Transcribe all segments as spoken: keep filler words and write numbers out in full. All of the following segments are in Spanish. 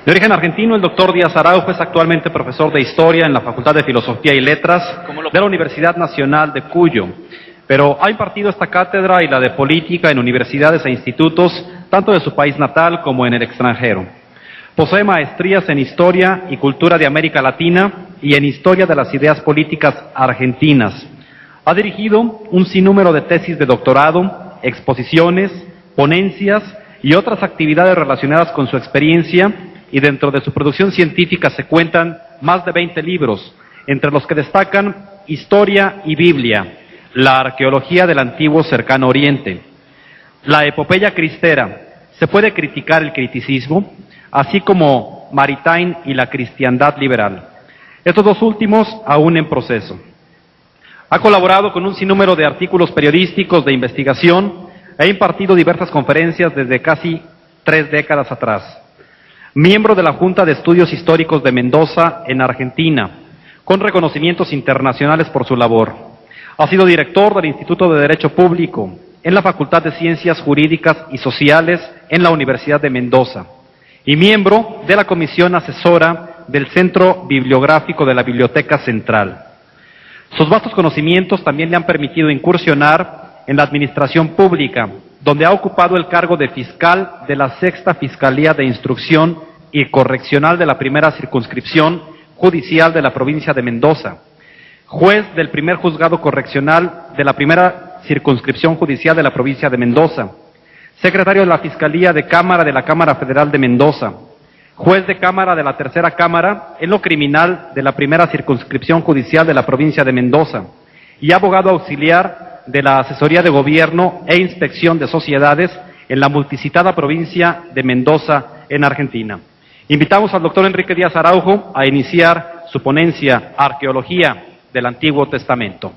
De origen argentino, el doctor Díaz Araujo es actualmente profesor de Historia en la Facultad de Filosofía y Letras de la Universidad Nacional de Cuyo, pero ha impartido esta cátedra y la de Política en universidades e institutos, tanto de su país natal como en el extranjero. Posee maestrías en Historia y Cultura de América Latina y en Historia de las Ideas Políticas Argentinas. Ha dirigido un sinnúmero de tesis de doctorado, exposiciones, ponencias y otras actividades relacionadas con su experiencia, y dentro de su producción científica se cuentan más de veinte libros, entre los que destacan Historia y Biblia, la arqueología del antiguo cercano oriente, la epopeya cristera, se puede criticar el criticismo, así como Maritain y la cristiandad liberal. Estos dos últimos aún en proceso. Ha colaborado con un sinnúmero de artículos periodísticos de investigación e impartido diversas conferencias desde casi tres décadas atrás. Miembro de la Junta de Estudios Históricos de Mendoza, en Argentina, con reconocimientos internacionales por su labor. Ha sido director del Instituto de Derecho Público en la Facultad de Ciencias Jurídicas y Sociales en la Universidad de Mendoza y miembro de la Comisión Asesora del Centro Bibliográfico de la Biblioteca Central. Sus vastos conocimientos también le han permitido incursionar en la administración pública, donde ha ocupado el cargo de fiscal de la Sexta Fiscalía de Instrucción y Correccional de la Primera Circunscripción Judicial de la provincia de Mendoza, juez del Primer Juzgado Correccional de la Primera Circunscripción Judicial de la provincia de Mendoza, secretario de la Fiscalía de Cámara de la Cámara Federal de Mendoza, juez de Cámara de la Tercera Cámara en lo criminal de la Primera Circunscripción Judicial de la provincia de Mendoza y abogado auxiliar de la Asesoría de Gobierno e Inspección de Sociedades en la multicitada provincia de Mendoza, en Argentina. Invitamos al doctor Enrique Díaz Araujo a iniciar su ponencia Arqueología del Antiguo Testamento.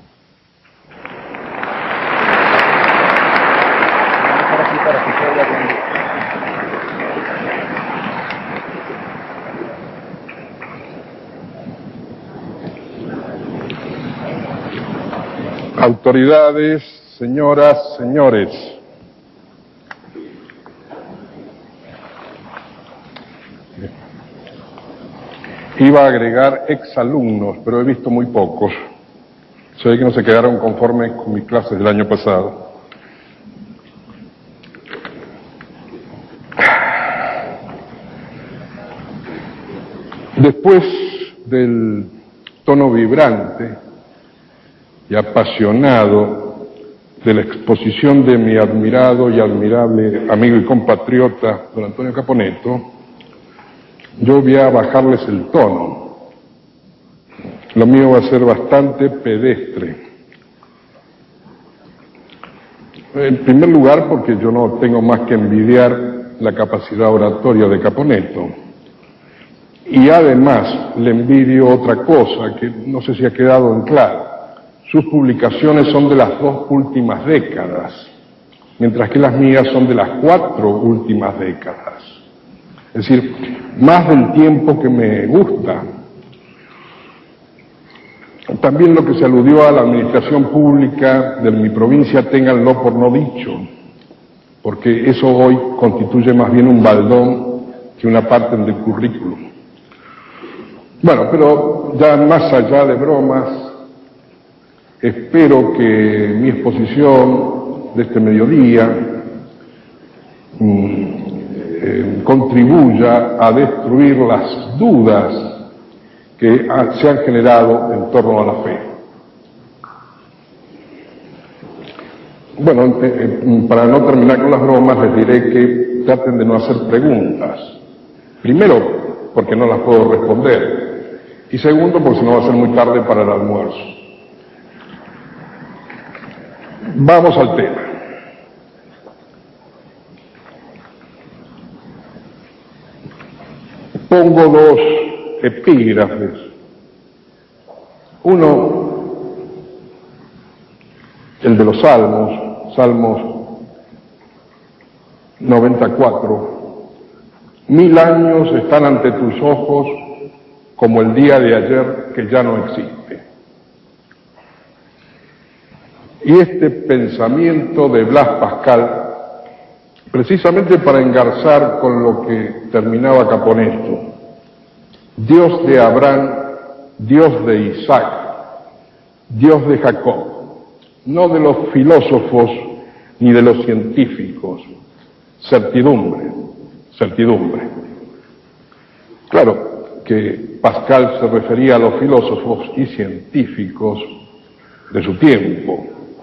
Autoridades, señoras, señores, iba a agregar exalumnos, pero he visto muy pocos. Se ve que no se quedaron conformes con mis clases del año pasado. Después del tono vibrante y apasionado de la exposición de mi admirado y admirable amigo y compatriota, don Antonio Caponetto, yo voy a bajarles el tono. Lo mío va a ser bastante pedestre. En primer lugar, porque yo no tengo más que envidiar la capacidad oratoria de Caponetto. Y además le envidio otra cosa que no sé si ha quedado en claro. Sus publicaciones son de las dos últimas décadas, mientras que las mías son de las cuatro últimas décadas. Es decir, más del tiempo que me gusta. También lo que se aludió a la administración pública de mi provincia, ténganlo por no dicho, porque eso hoy constituye más bien un baldón que una parte del currículum. Bueno, pero ya más allá de bromas, espero que mi exposición de este mediodía mm, eh, contribuya a destruir las dudas que ha, se han generado en torno a la fe. Bueno, eh, eh, para no terminar con las bromas, les diré que traten de no hacer preguntas. Primero, porque no las puedo responder. Y segundo, porque si no va a ser muy tarde para el almuerzo. Vamos al tema. Pongo dos epígrafes. Uno, el de los Salmos, Salmos noventa y cuatro. Mil años están ante tus ojos como el día de ayer que ya no existe. Y este pensamiento de Blas Pascal precisamente para engarzar con lo que terminaba Caponetto. Dios de Abraham, Dios de Isaac, Dios de Jacob, no de los filósofos ni de los científicos, certidumbre, certidumbre. Claro que Pascal se refería a los filósofos y científicos de su tiempo,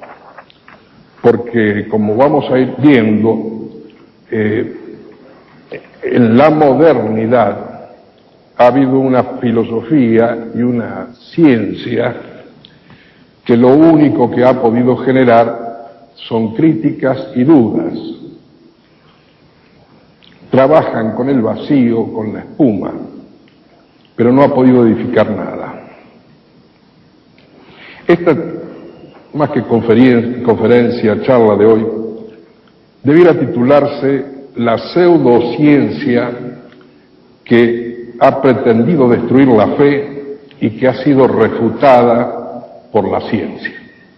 porque como vamos a ir viendo, eh, en la modernidad ha habido una filosofía y una ciencia que lo único que ha podido generar son críticas y dudas. Trabajan con el vacío, con la espuma, pero no ha podido edificar nada. Esta, más que conferencia, conferencia, charla de hoy, debiera titularse La pseudociencia que ha pretendido destruir la fe y que ha sido refutada por la ciencia.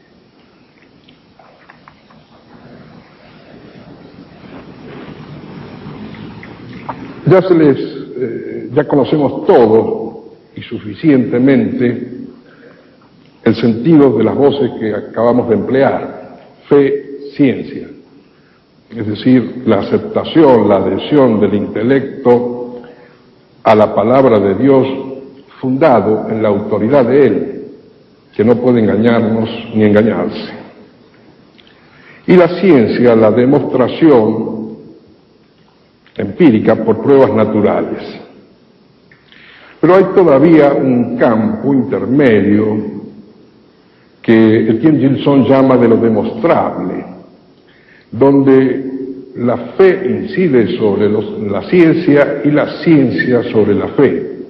Ya se les, eh, ya conocemos todos y suficientemente el sentido de las voces que acabamos de emplear: fe, ciencia, es decir, la aceptación, la adhesión del intelecto a la palabra de Dios fundado en la autoridad de Él, que no puede engañarnos ni engañarse. Y la ciencia, la demostración empírica por pruebas naturales. Pero hay todavía un campo intermedio que el Ken Gilson llama de lo demostrable, donde la fe incide sobre los, la ciencia y la ciencia sobre la fe,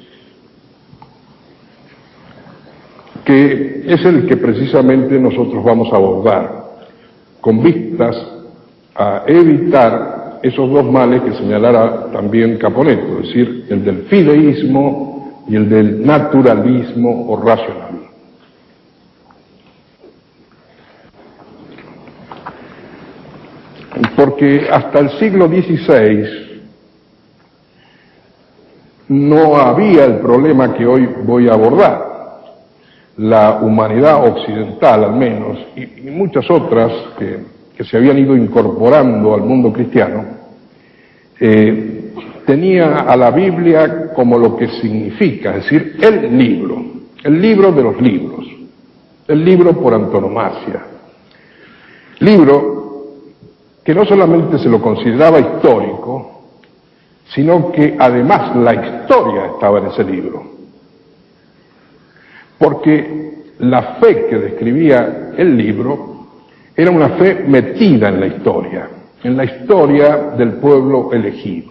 que es el que precisamente nosotros vamos a abordar, con vistas a evitar esos dos males que señalara también Caponetto, es decir, el del fideísmo y el del naturalismo o racionalismo. Porque hasta el siglo dieciséis no había el problema que hoy voy a abordar. La humanidad occidental, al menos, y, y muchas otras que, que se habían ido incorporando al mundo cristiano, eh, tenía a la Biblia como lo que significa, es decir, el libro, el libro de los libros, el libro por antonomasia. Libro que no solamente se lo consideraba histórico, sino que además la historia estaba en ese libro. Porque la fe que describía el libro era una fe metida en la historia, en la historia del pueblo elegido.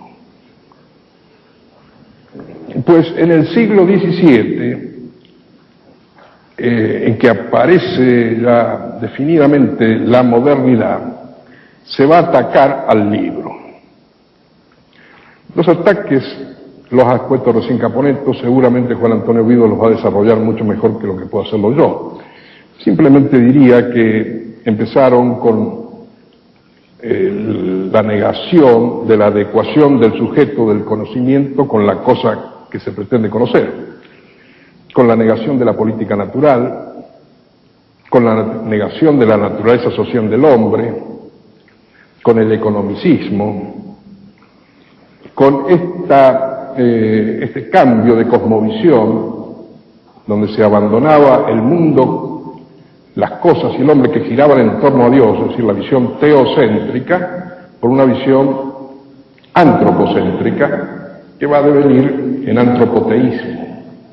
Pues en el siglo diecisiete, eh, en que aparece ya definidamente la modernidad, se va a atacar al libro. Los ataques los ha expuesto recién Caponetto, seguramente Juan Antonio Guido los va a desarrollar mucho mejor que lo que puedo hacerlo yo. Simplemente diría que empezaron con eh, la negación de la adecuación del sujeto del conocimiento con la cosa que se pretende conocer, con la negación de la política natural, con la negación de la naturaleza social del hombre, con el economicismo, con esta, eh, este cambio de cosmovisión, donde se abandonaba el mundo, las cosas y el hombre que giraban en torno a Dios, es decir, la visión teocéntrica, por una visión antropocéntrica, que va a devenir en antropoteísmo.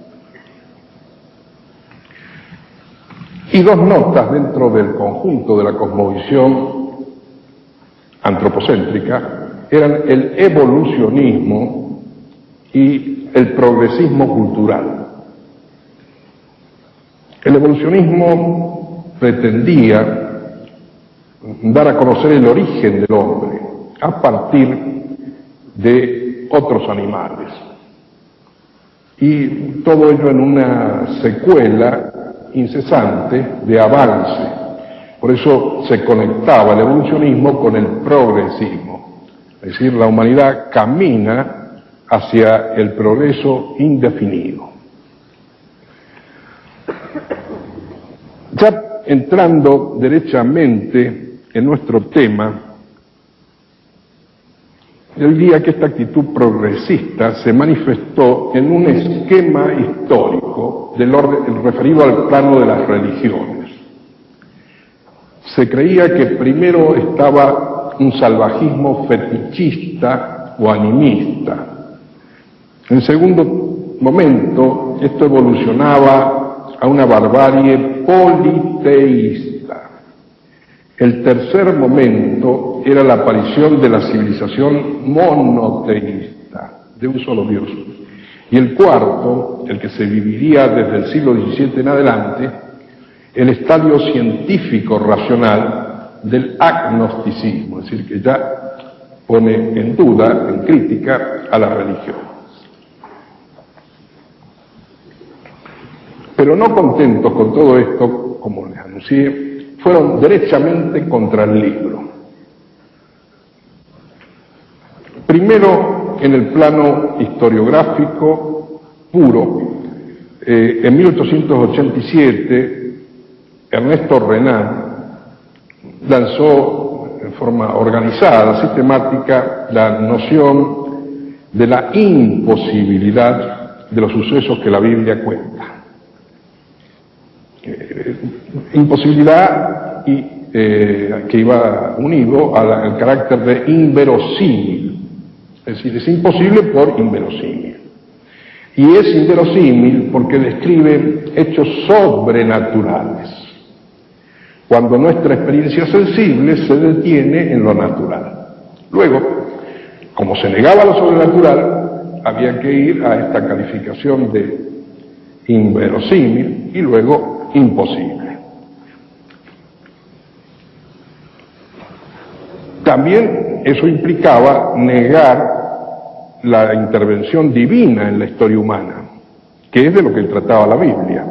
Y dos notas dentro del conjunto de la cosmovisión antropocéntrica eran el evolucionismo y el progresismo cultural. El evolucionismo pretendía dar a conocer el origen del hombre a partir de otros animales, y todo ello en una secuela incesante de avance Por eso se conectaba el evolucionismo con el progresismo. Es decir, la humanidad camina hacia el progreso indefinido. Ya entrando derechamente en nuestro tema, yo diría que esta actitud progresista se manifestó en un esquema histórico del orden, referido al plano de las religiones. Se creía que primero estaba un salvajismo fetichista o animista. En segundo momento, esto evolucionaba a una barbarie politeísta. El tercer momento era la aparición de la civilización monoteísta, de un solo Dios. Y el cuarto, el que se viviría desde el siglo diecisiete en adelante, el estadio científico racional del agnosticismo, es decir, que ya pone en duda, en crítica, a la religión. Pero no contentos con todo esto, como les anuncié, fueron derechamente contra el libro. Primero, en el plano historiográfico puro, eh, en mil ochocientos ochenta y siete, Ernesto Renan lanzó en forma organizada, sistemática, la noción de la imposibilidad de los sucesos que la Biblia cuenta. Eh, imposibilidad y, eh, que iba unido al, al carácter de inverosímil, es decir, es imposible por inverosímil. Y es inverosímil porque describe hechos sobrenaturales, cuando nuestra experiencia sensible se detiene en lo natural. Luego, como se negaba lo sobrenatural, había que ir a esta calificación de inverosímil y luego imposible. También eso implicaba negar la intervención divina en la historia humana, que es de lo que trataba la Biblia.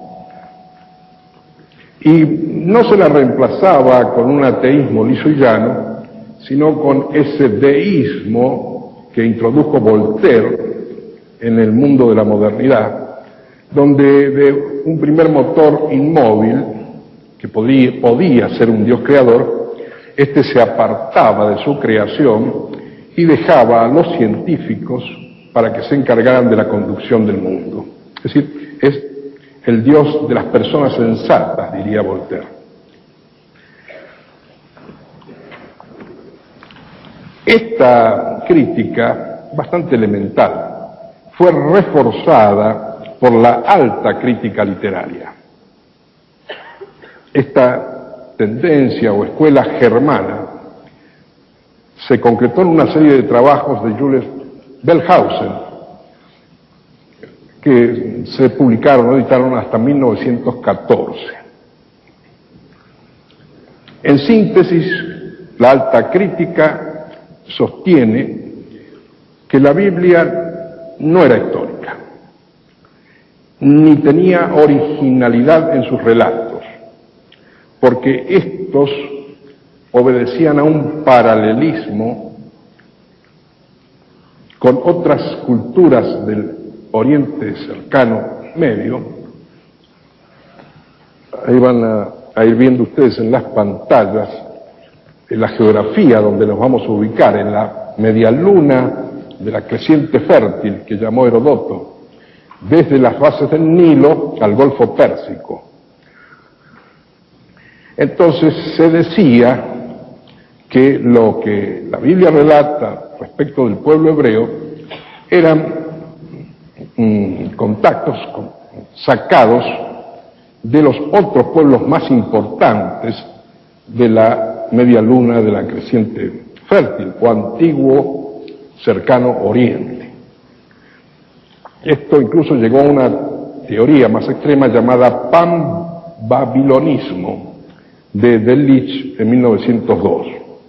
Y no se la reemplazaba con un ateísmo liso y llano, sino con ese deísmo que introdujo Voltaire en el mundo de la modernidad, donde de un primer motor inmóvil, que podía, podía ser un Dios creador, este se apartaba de su creación y dejaba a los científicos para que se encargaran de la conducción del mundo. Es decir, es el Dios de las personas sensatas, diría Voltaire. Esta crítica, bastante elemental, fue reforzada por la alta crítica literaria. Esta tendencia o escuela germana se concretó en una serie de trabajos de Jules Wellhausen, que se publicaron o editaron hasta mil novecientos catorce. En síntesis, la alta crítica sostiene que la Biblia no era histórica, ni tenía originalidad en sus relatos, porque estos obedecían a un paralelismo con otras culturas del Oriente cercano medio. Ahí van a, a ir viendo ustedes en las pantallas en la geografía donde nos vamos a ubicar, en la media luna de la creciente fértil que llamó Herodoto, desde las bases del Nilo al Golfo Pérsico. Entonces se decía que lo que la Biblia relata respecto del pueblo hebreo eran mm, contactos con, sacados de los otros pueblos más importantes de la media luna de la creciente fértil o antiguo cercano oriente. Esto incluso llegó a una teoría más extrema llamada pan-babilonismo de Delitzsch en mil novecientos dos.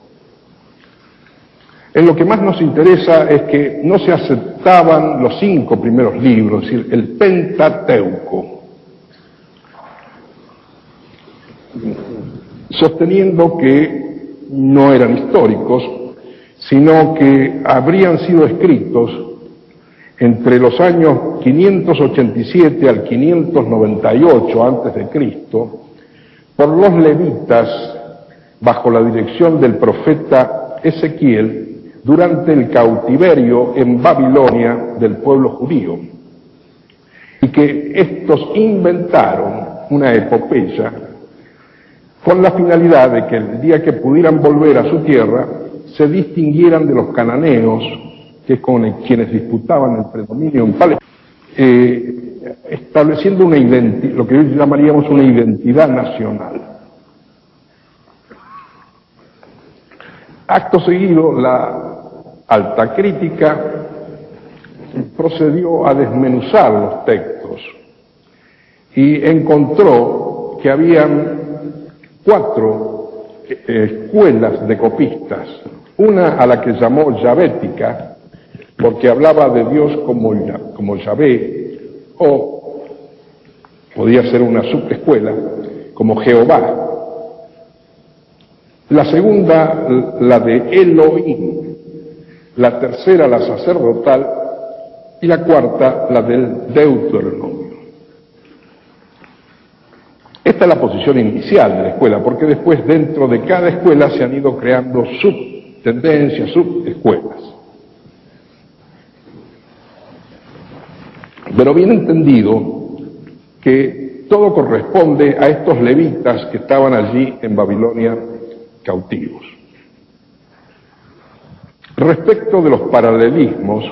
En lo que más nos interesa es que no se aceptaban los cinco primeros libros, es decir, el Pentateuco. sosteniendo que no eran históricos, sino que habrían sido escritos entre los años quinientos ochenta y siete al quinientos noventa y ocho antes de Cristo por los levitas bajo la dirección del profeta Ezequiel durante el cautiverio en Babilonia del pueblo judío, y que estos inventaron una epopeya con la finalidad de que el día que pudieran volver a su tierra se distinguieran de los cananeos, que con quienes disputaban el predominio en Palestina, eh, estableciendo una identi- lo que hoy llamaríamos una identidad nacional. Acto seguido, la alta crítica procedió a desmenuzar los textos y encontró que habían cuatro eh, escuelas de copistas, una a la que llamó Yahvética, porque hablaba de Dios como, como Yahvé, o podía ser una subescuela como Jehová. La segunda, la de Elohim, la tercera, la sacerdotal, y la cuarta, la del Deuteronomio. Esta es la posición inicial de la escuela, porque después dentro de cada escuela se han ido creando subtendencias, subescuelas. Pero bien entendido que todo corresponde a estos levitas que estaban allí en Babilonia cautivos. Respecto de los paralelismos,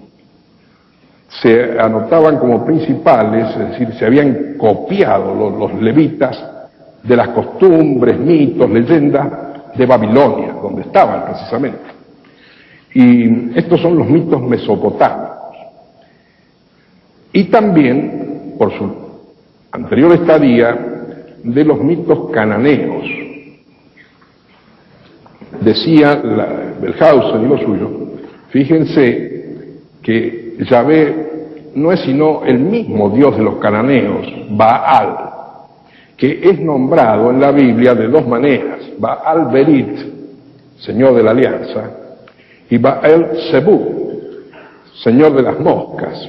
se anotaban como principales, es decir, se habían copiado los, los levitas de las costumbres, mitos, leyendas de Babilonia, donde estaban precisamente. Y estos son los mitos mesopotámicos. Y también, por su anterior estadía, de los mitos cananeos. Decía la, Belhausen y lo suyo, fíjense que Yahvé no es sino el mismo Dios de los cananeos, Baal, que es nombrado en la Biblia de dos maneras, Baal Berit, Señor de la Alianza, y Baal Zebú, Señor de las Moscas.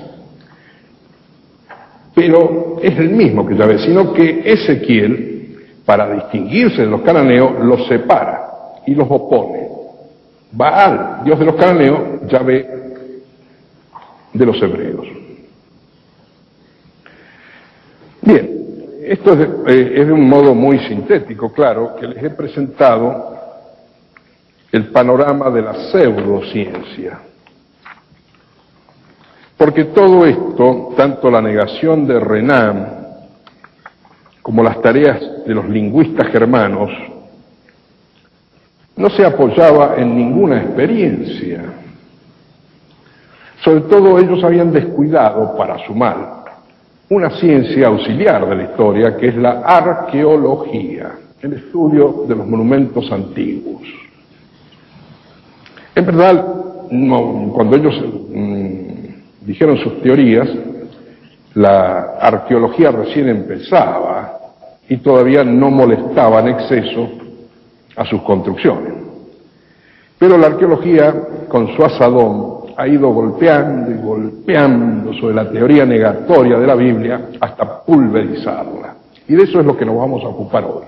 Pero es el mismo que Yahvé, sino que Ezequiel, para distinguirse de los cananeos, los separa y los opone. Baal, Dios de los cananeos, Yahvé de los hebreos. Bien, esto es de, eh, es de un modo muy sintético, claro, que les he presentado el panorama de la pseudociencia. Porque todo esto, tanto la negación de Renan como las tareas de los lingüistas germanos, no se apoyaba en ninguna experiencia. Sobre todo ellos habían descuidado, para su mal, una ciencia auxiliar de la historia, que es la arqueología, el estudio de los monumentos antiguos. En verdad, no, cuando ellos mmm, dijeron sus teorías, la arqueología recién empezaba y todavía no molestaba en exceso a sus construcciones. Pero la arqueología, con su azadón, ha ido golpeando y golpeando sobre la teoría negatoria de la Biblia hasta pulverizarla. Y de eso es lo que nos vamos a ocupar hoy.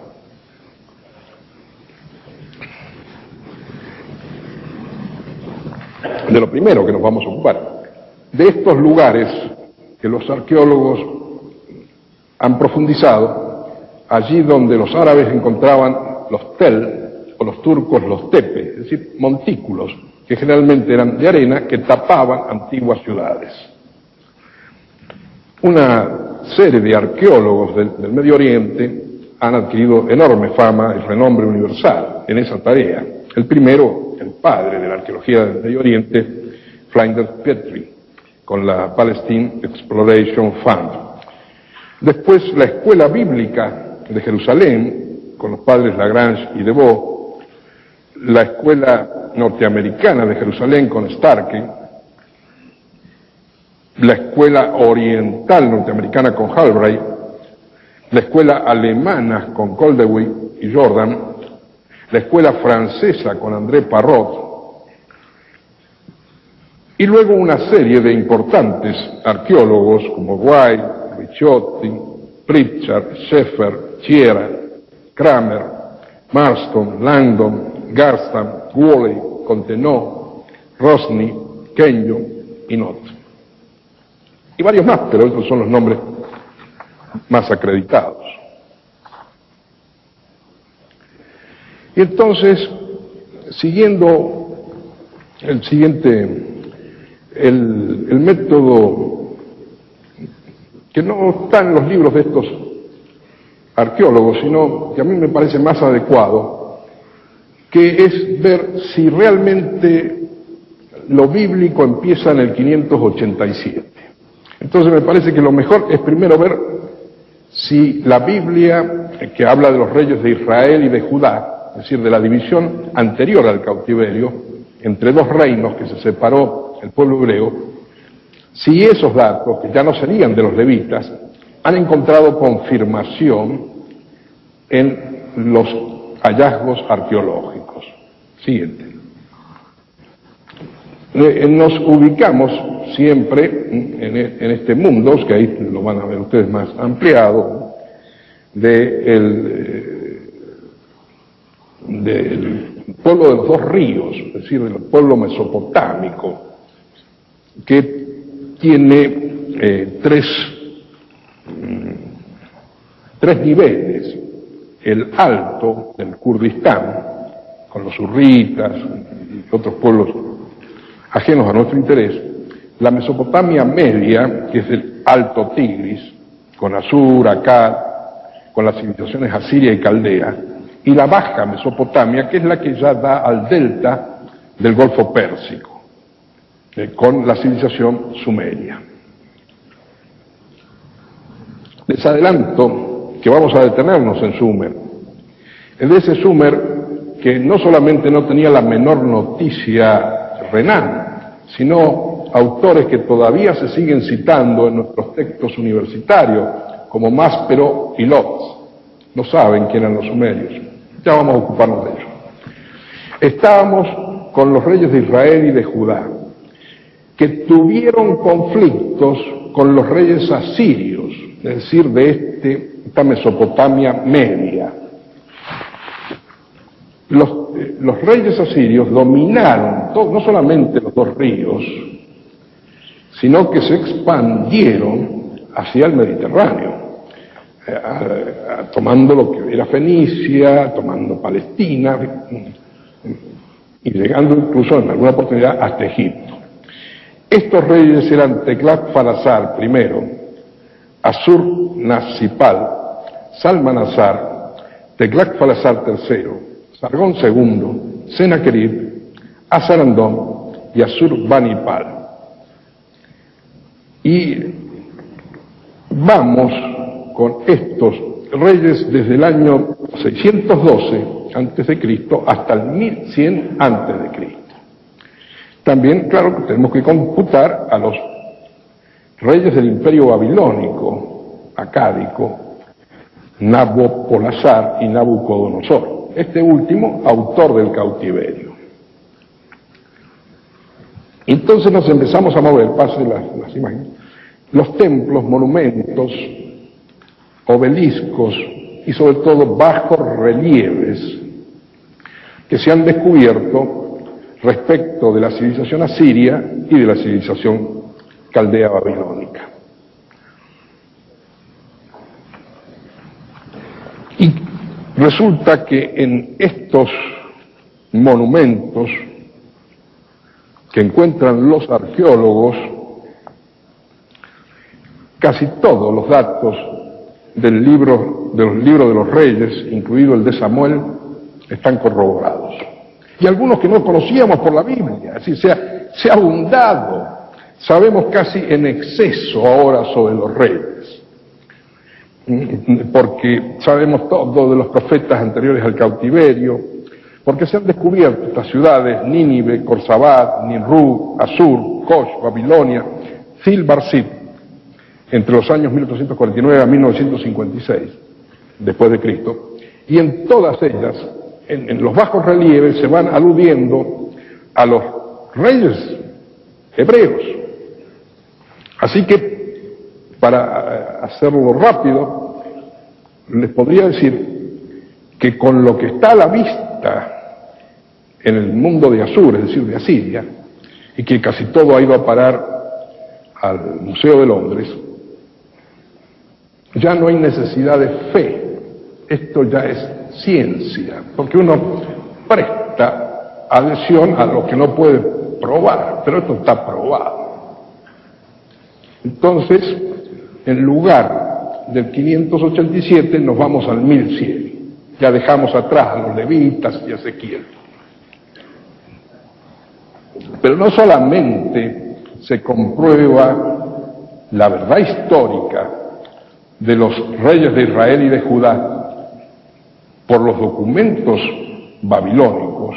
De lo primero que nos vamos a ocupar. De estos lugares que los arqueólogos han profundizado, allí donde los árabes encontraban los tel, o los turcos los tepe, es decir, montículos, que generalmente eran de arena, que tapaban antiguas ciudades. Una serie de arqueólogos del, del Medio Oriente han adquirido enorme fama y renombre universal en esa tarea. El primero, el padre de la arqueología del Medio Oriente, Flinders Petrie, con la Palestine Exploration Fund. Después, la Escuela Bíblica de Jerusalén, con los padres Lagrange y Debord, la Escuela Norteamericana de Jerusalén con Starkey, la Escuela Oriental Norteamericana con Halbraith, la Escuela Alemana con Koldewey y Jordan, la escuela francesa con André Parrot, y luego una serie de importantes arqueólogos como White, Ricciotti, Pritchard, Schaeffer, Chiera, Kramer, Marston, Langdon, Garstam, Woolley, Contenot, Rosny, Kenyon y Knott. Y varios más, pero estos son los nombres más acreditados. Y entonces, siguiendo el siguiente, el, el método que no está en los libros de estos arqueólogos, sino que a mí me parece más adecuado, que es ver si realmente lo bíblico empieza en el quinientos ochenta y siete. Entonces me parece que lo mejor es primero ver si la Biblia, que habla de los reyes de Israel y de Judá, es decir, de la división anterior al cautiverio, entre dos reinos que se separó el pueblo hebreo, si esos datos, que ya no serían de los levitas, han encontrado confirmación en los hallazgos arqueológicos. Siguiente. Nos ubicamos siempre en este mundo, que ahí lo van a ver ustedes más ampliado, del, del pueblo de los dos ríos, es decir, del pueblo mesopotámico, que tiene eh, tres, tres niveles. El alto del Kurdistán, con los hurritas y otros pueblos ajenos a nuestro interés, la Mesopotamia media, que es el Alto Tigris, con Asur, Akkad, con las civilizaciones asiria y caldea, y la baja Mesopotamia, que es la que ya da al delta del Golfo Pérsico, eh, con la civilización sumeria. Les adelanto que vamos a detenernos en Sumer, en ese Sumer que no solamente no tenía la menor noticia Renan, sino autores que todavía se siguen citando en nuestros textos universitarios, como Máspero y Lot. No saben quién eran los sumerios. Ya vamos a ocuparnos de ello. Estábamos con los reyes de Israel y de Judá, que tuvieron conflictos con los reyes asirios, es decir, de este, esta Mesopotamia media. Los, eh, los reyes asirios dominaron todo, no solamente los dos ríos, sino que se expandieron hacia el Mediterráneo, eh, a, a, tomando lo que era Fenicia, tomando Palestina, y llegando incluso en alguna oportunidad hasta Egipto. Estos reyes eran Teclat-Palasar primero, Asur-Nasipal, Salmanasar, Teclat-Palasar tercero, Sargón segundo, Sennacherib, Asarandón y Asur-Banipal. Y vamos con estos reyes desde el año seiscientos doce antes de Cristo hasta el mil cien antes de Cristo. También, claro, que tenemos que computar a los reyes del imperio babilónico, acádico, Nabopolassar y Nabucodonosor. Este último, autor del cautiverio. Entonces nos empezamos a mover, pasen las, las imágenes, los templos, monumentos, obeliscos y sobre todo bajos relieves que se han descubierto respecto de la civilización asiria y de la civilización caldea babilónica. Y resulta que en estos monumentos que encuentran los arqueólogos, casi todos los datos del libro, de los libros de los reyes, incluido el de Samuel, están corroborados. Y algunos que no conocíamos por la Biblia, es decir, se ha, se ha abundado, sabemos casi en exceso ahora sobre los reyes, porque sabemos todo de los profetas anteriores al cautiverio, porque se han descubierto estas ciudades, Nínive, Corsabat, Nimrud, Asur, Kosh, Babilonia, Zil-Barzit, entre los años mil ochocientos cuarenta y nueve a mil novecientos cincuenta y seis, después de Cristo, Y en todas ellas, en, en los bajos relieves, se van aludiendo a los reyes hebreos. Así que, para hacerlo rápido, les podría decir que con lo que está a la vista en el mundo de Asur, es decir, de Asiria, y que casi todo ha ido a parar al Museo de Londres, ya no hay necesidad de fe. Esto ya es ciencia, porque uno presta adhesión a lo que no puede probar, pero esto está probado. Entonces, en lugar del quinientos ochenta y siete nos vamos al mil cien. Ya dejamos atrás a los levitas y a Ezequiel. Pero no solamente se comprueba la verdad histórica de los reyes de Israel y de Judá por los documentos babilónicos,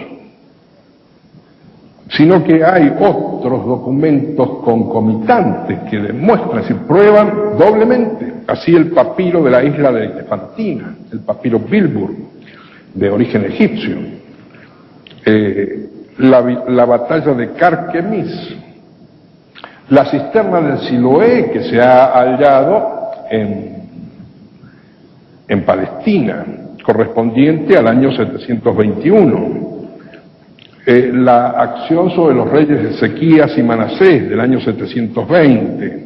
sino que hay otros documentos concomitantes que demuestran, es decir, prueban doblemente. Así el papiro de la isla de Elefantina, el papiro Bilburg, de origen egipcio, eh, la, la batalla de Carquemis, la cisterna del Siloé que se ha hallado en, en Palestina, correspondiente al año setecientos veintiuno, eh, la acción sobre los reyes Ezequías y Manasés del año setecientos veinte,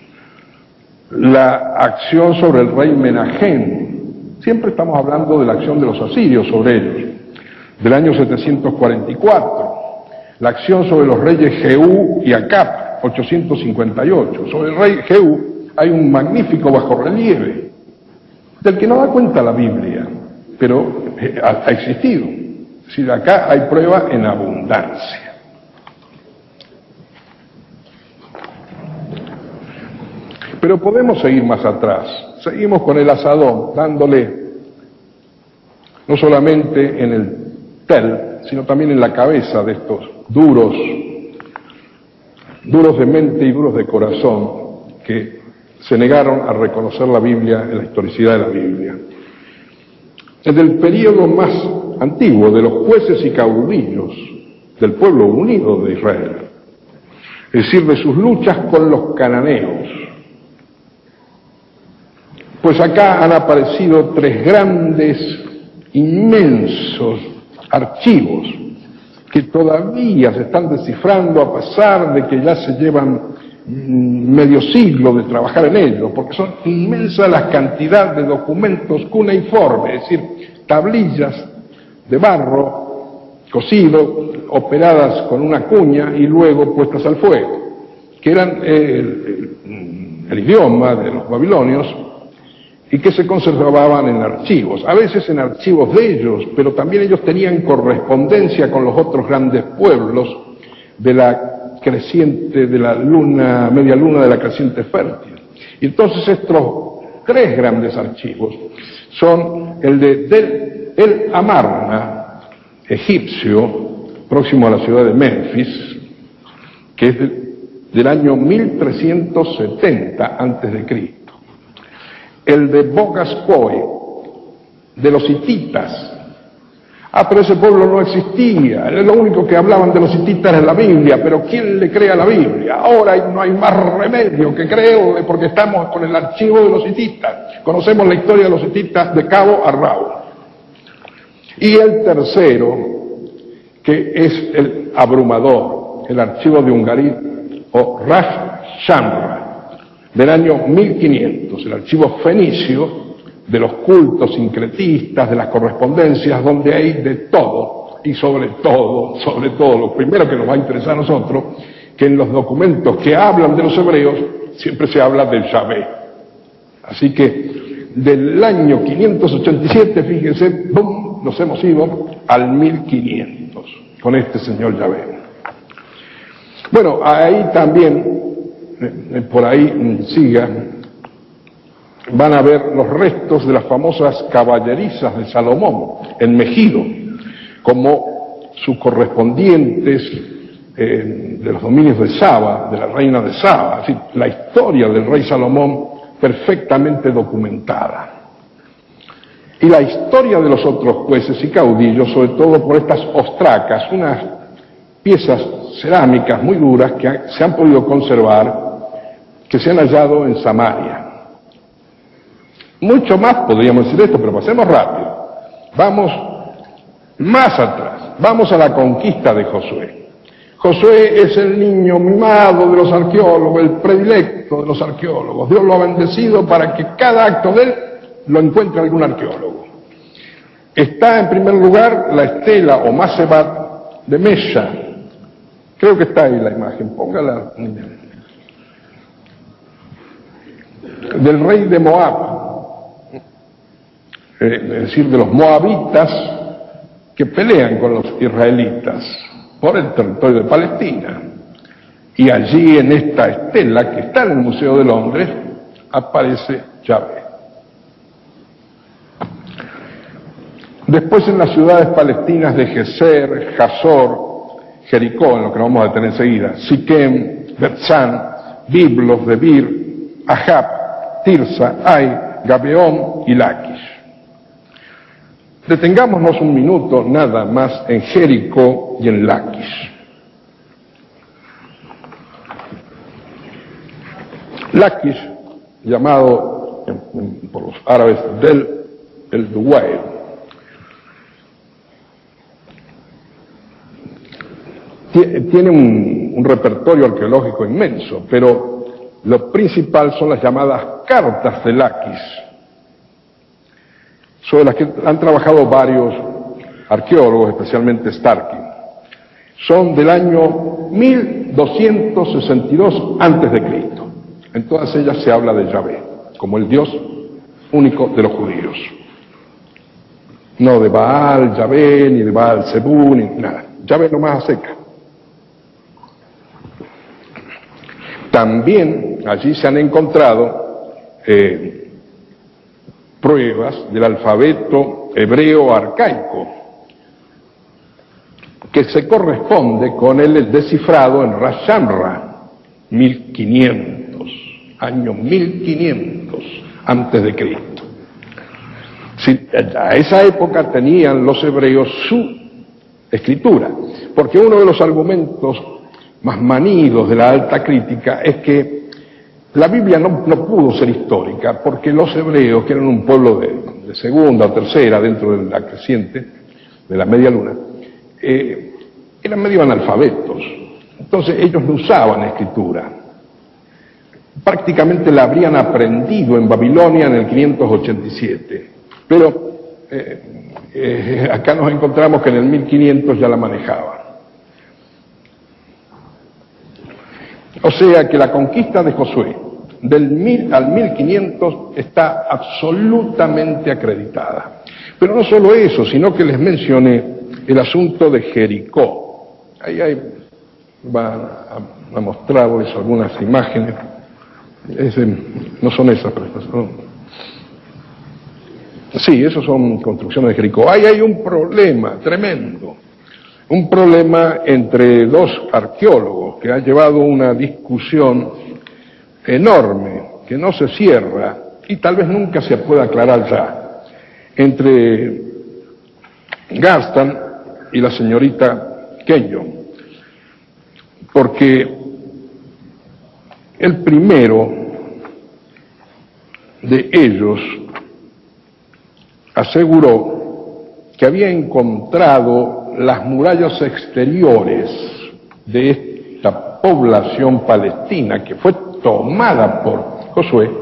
la acción sobre el rey Menahem, siempre estamos hablando de la acción de los asirios sobre ellos, del año setecientos cuarenta y cuatro, la acción sobre los reyes Jehú y Acab, ochocientos cincuenta y ocho. Sobre el rey Jehú hay un magnífico bajorrelieve, del que no da cuenta la Biblia, pero ha, ha existido. Es decir, acá hay prueba en abundancia. Pero podemos seguir más atrás. Seguimos con el asadón, dándole no solamente en el tel, sino también en la cabeza de estos duros, duros de mente y duros de corazón, que se negaron a reconocer la Biblia, la historicidad de la Biblia. Desde el período más antiguo de los jueces y caudillos del pueblo unido de Israel, es decir, de sus luchas con los cananeos, pues acá han aparecido tres grandes, inmensos archivos que todavía se están descifrando a pesar de que ya se llevan medio siglo de trabajar en ellos, porque son inmensas la cantidad de documentos cuneiformes, es decir, tablillas de barro cocido, operadas con una cuña y luego puestas al fuego, que eran el, el, el idioma de los babilonios y que se conservaban en archivos, a veces en archivos de ellos, pero también ellos tenían correspondencia con los otros grandes pueblos de la creciente, de la luna, media luna de la creciente fértil. Y entonces estos tres grandes archivos son el de Del El Amarna, egipcio, próximo a la ciudad de Memphis, que es de, del año mil trescientos setenta antes de Cristo. El de Bogascoy, de los hititas. Ah, pero ese pueblo no existía, era lo único que hablaban de los hititas en la Biblia, pero ¿quién le cree a la Biblia? Ahora no hay más remedio que creerle porque estamos con el archivo de los hititas, conocemos la historia de los hititas de cabo a rabo. Y el tercero, que es el abrumador, el archivo de Ungarit o Rash Shamra, del año mil quinientos, el archivo fenicio de los cultos sincretistas, de las correspondencias, donde hay de todo, y sobre todo, sobre todo, lo primero que nos va a interesar a nosotros, que en los documentos que hablan de los hebreos, siempre se habla del Yahvé. Así que, del año quinientos ochenta y siete, fíjense, ¡bum!, nos hemos ido al mil quinientos, con este señor Yahvé. Bueno, ahí también, por ahí siga, van a ver los restos de las famosas caballerizas de Salomón en Megido, como sus correspondientes eh, de los dominios de Saba, de la reina de Saba, así, la historia del rey Salomón perfectamente documentada. Y la historia de los otros jueces y caudillos, sobre todo por estas ostracas, unas piezas cerámicas muy duras que se han podido conservar, que se han hallado en Samaria. Mucho más podríamos decir esto, pero pasemos rápido. Vamos más atrás, vamos a la conquista de Josué. Josué es el niño mimado de los arqueólogos, el predilecto de los arqueólogos. Dios lo ha bendecido para que cada acto de él lo encuentre algún arqueólogo. Está en primer lugar la estela o Masebat de Mesha. Creo que está ahí la imagen, póngala. Del rey de Moab. Es decir, de los moabitas que pelean con los israelitas por el territorio de Palestina. Y allí en esta estela que está en el Museo de Londres aparece Yahvé. Después en las ciudades palestinas de Geser, Hazor, Jericó, en lo que nos vamos a detener enseguida, Siquem, Betzán, Biblos, Debir, Ahab, Tirsa, Ai, Gabeón y Laquish. Detengámonos un minuto nada más en Jericó y en Laquish. Laquish, llamado por los árabes del el Duwail, tiene un, un repertorio arqueológico inmenso, pero lo principal son las llamadas cartas de Laquish, sobre las que han trabajado varios arqueólogos, especialmente Starkey. Son del año mil doscientos sesenta y dos antes de Cristo. En todas ellas se habla de Yahvé, como el Dios único de los judíos. No de Baal, Yahvé, ni de Baal Zebú, ni nada. Yahvé nomás a seca. También allí se han encontrado eh, pruebas del alfabeto hebreo arcaico, que se corresponde con el descifrado en Ras Shamra, mil quinientos, año mil quinientos antes de Cristo. Si, a esa época tenían los hebreos su escritura, porque uno de los argumentos más manidos de la alta crítica es que la Biblia no, no pudo ser histórica, porque los hebreos, que eran un pueblo de, de segunda o tercera dentro de la creciente, de la media luna, eh, eran medio analfabetos. Entonces ellos no usaban escritura. Prácticamente la habrían aprendido en Babilonia en el quinientos ochenta y siete. Pero eh, eh, acá nos encontramos que en el mil quinientos ya la manejaban. O sea que la conquista de Josué del mil al mil quinientos está absolutamente acreditada. Pero no solo eso, sino que les mencioné el asunto de Jericó. Ahí hay, van a, a mostrarles algunas imágenes. Ese, no son esas, pero son, sí, esos son construcciones de Jericó. Ahí hay un problema tremendo. Un problema entre dos arqueólogos que ha llevado una discusión enorme, que no se cierra y tal vez nunca se pueda aclarar ya, entre Garstan y la señorita Kenyon, porque el primero de ellos aseguró que había encontrado las murallas exteriores de esta población palestina que fue tomada por Josué,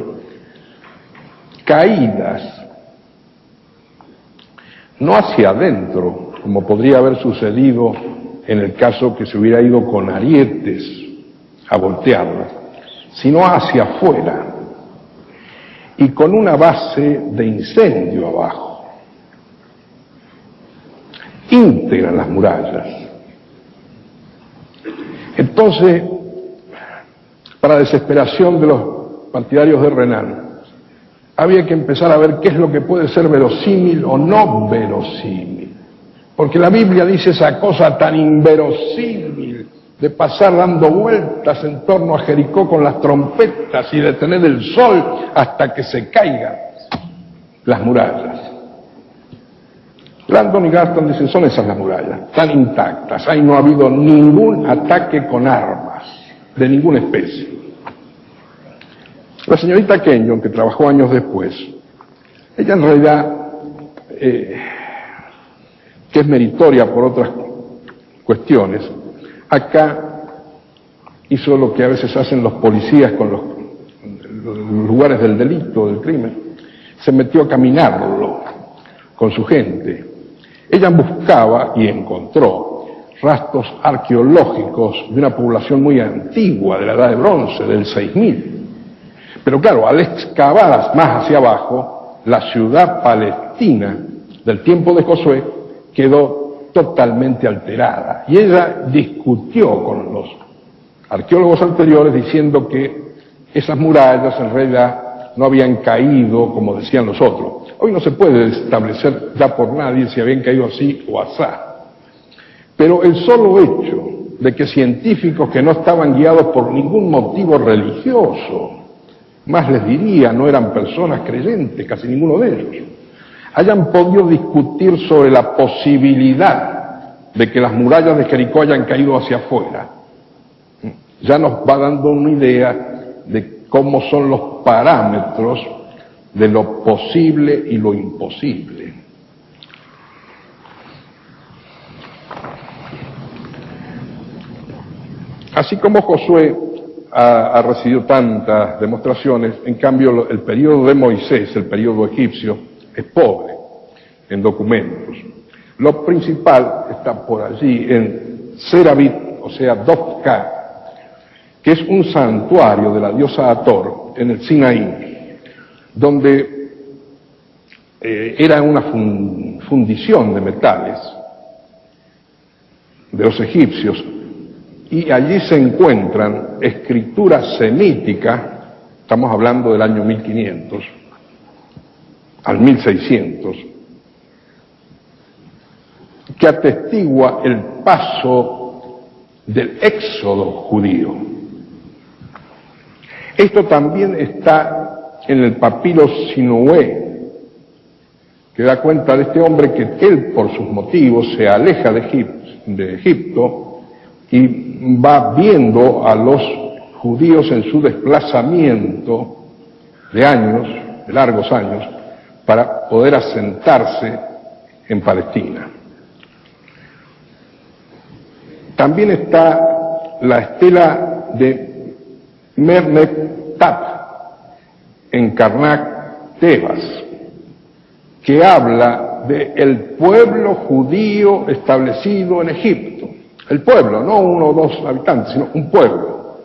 caídas, no hacia adentro, como podría haber sucedido en el caso que se hubiera ido con arietes a voltearlas, sino hacia afuera, y con una base de incendio abajo. Íntegran las murallas. Entonces, para desesperación de los partidarios de Renan, había que empezar a ver qué es lo que puede ser verosímil o no verosímil, porque la Biblia dice esa cosa tan inverosímil de pasar dando vueltas en torno a Jericó con las trompetas y detener el sol hasta que se caigan las murallas. Landon y Garston dicen, son esas las murallas, están intactas, ahí no ha habido ningún ataque con armas, de ninguna especie. La señorita Kenyon, que trabajó años después, ella en realidad, eh, que es meritoria por otras cuestiones, acá hizo lo que a veces hacen los policías con los, los lugares del delito, del crimen, se metió a caminarlo con su gente. Ella buscaba y encontró rastros arqueológicos de una población muy antigua, de la Edad de Bronce, del seis mil. Pero claro, al excavar más hacia abajo, la ciudad palestina del tiempo de Josué quedó totalmente alterada. Y ella discutió con los arqueólogos anteriores diciendo que esas murallas en realidad no habían caído como decían los otros. Hoy no se puede establecer ya por nadie si habían caído así o asá. Pero el solo hecho de que científicos que no estaban guiados por ningún motivo religioso, más les diría, no eran personas creyentes, casi ninguno de ellos, hayan podido discutir sobre la posibilidad de que las murallas de Jericó hayan caído hacia afuera, ya nos va dando una idea de cómo son los parámetros de lo posible y lo imposible. Así como Josué ha, ha recibido tantas demostraciones, en cambio el periodo de Moisés, el periodo egipcio, es pobre en documentos. Lo principal está por allí en Serabit, o sea, Dofka, que es un santuario de la diosa Hathor en el Sinaí, donde eh, era una fun, fundición de metales de los egipcios, y allí se encuentran escrituras semíticas, estamos hablando del año mil quinientos al mil seiscientos, que atestigua el paso del éxodo judío. Esto también está en el papiro Sinué, que da cuenta de este hombre que él, por sus motivos, se aleja de Egipto, de Egipto y va viendo a los judíos en su desplazamiento de años, de largos años, para poder asentarse en Palestina. También está la estela de Merneptah en Karnak, Tebas, que habla del pueblo judío establecido en Egipto. El pueblo, no uno o dos habitantes, sino un pueblo.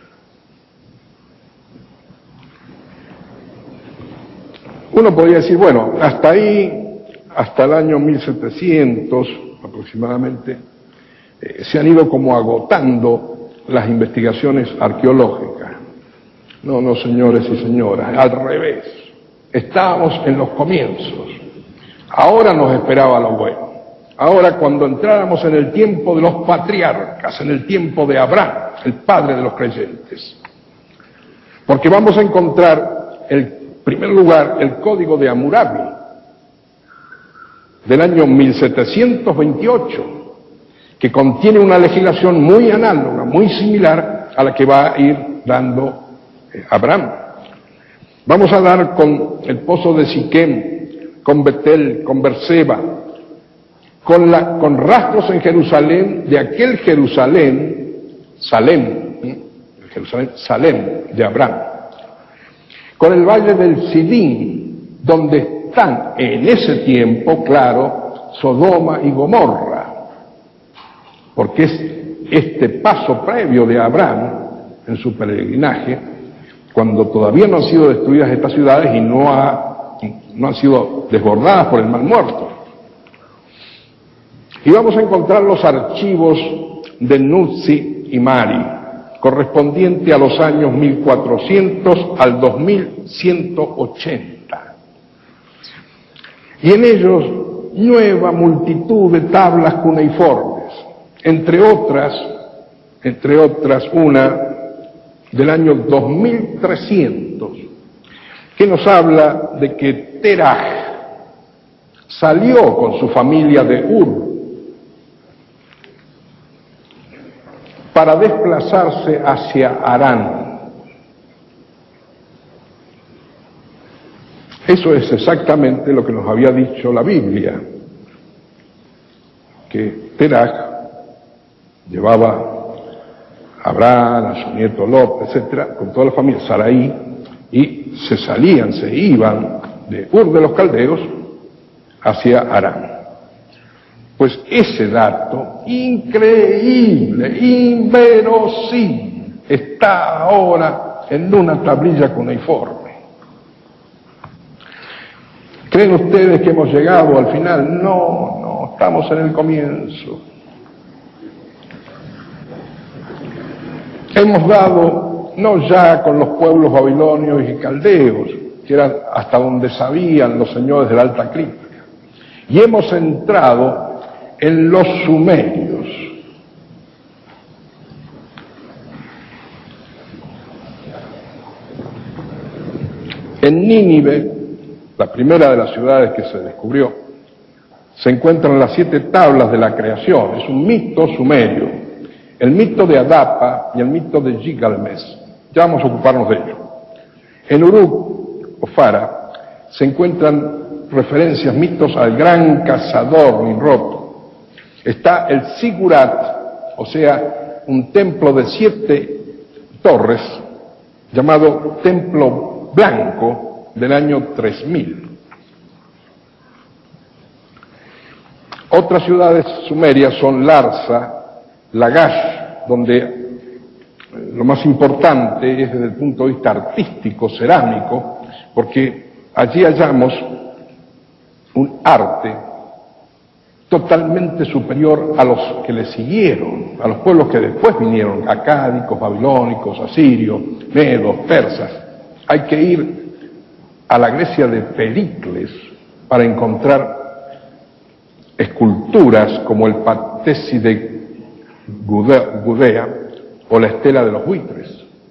Uno podría decir, bueno, hasta ahí, hasta el año mil setecientos aproximadamente, eh, se han ido como agotando las investigaciones arqueológicas. No, no, señores y señoras, al revés. Estábamos en los comienzos. Ahora nos esperaba lo bueno. Ahora, cuando entráramos en el tiempo de los patriarcas, en el tiempo de Abraham, el padre de los creyentes. Porque vamos a encontrar, en primer lugar, el código de Hammurabi, del año mil setecientos veintiocho, que contiene una legislación muy análoga, muy similar a la que va a ir dando Abraham. Vamos a dar con el pozo de Siquem, con Betel, con Berseba, con, la, con rastros en Jerusalén de aquel Jerusalén, Salem, ¿eh? el Jerusalén Salem de Abraham, con el valle del Sidín, donde están en ese tiempo, claro, Sodoma y Gomorra, porque es este paso previo de Abraham en su peregrinaje, cuando todavía no han sido destruidas estas ciudades y no, ha, no han sido desbordadas por el Mar Muerto. Y vamos a encontrar los archivos de Nuzzi y Mari, correspondiente a los años mil cuatrocientos al dos mil ciento ochenta. Y en ellos, nueva multitud de tablas cuneiformes, entre otras, entre otras una del año dos mil trescientos, que nos habla de que Teraj, salió con su familia de Ur para desplazarse hacia Harán. Eso es exactamente lo que nos había dicho la Biblia, que Terach llevaba a Abraham, a su nieto Lot, etcétera, con toda la familia, Sarai, y se salían, se iban de Ur de los Caldeos hacia Harán. Pues ese dato increíble, inverosímil, está ahora en una tablilla cuneiforme. ¿Creen ustedes que hemos llegado al final? No, no, estamos en el comienzo. Hemos dado, no ya con los pueblos babilonios y caldeos, que eran hasta donde sabían los señores de la alta crítica, y hemos entrado en los sumerios. En Nínive, la primera de las ciudades que se descubrió, se encuentran las siete tablas de la creación. Es un mito sumerio, el mito de Adapa y el mito de Gilgamesh. Ya vamos a ocuparnos de ello. En Uruk o Fara se encuentran referencias, mitos al gran cazador Nimrod. Está el Sigurat, o sea, un templo de siete torres, llamado Templo Blanco, del año tres mil. Otras ciudades sumerias son Larsa, Lagash, donde lo más importante es desde el punto de vista artístico, cerámico, porque allí hallamos un arte totalmente superior a los que le siguieron, a los pueblos que después vinieron, acádicos, babilónicos, asirios, medos, persas. Hay que ir a la Grecia de Pericles para encontrar esculturas como el Patesi de Gudea o la estela de los buitres.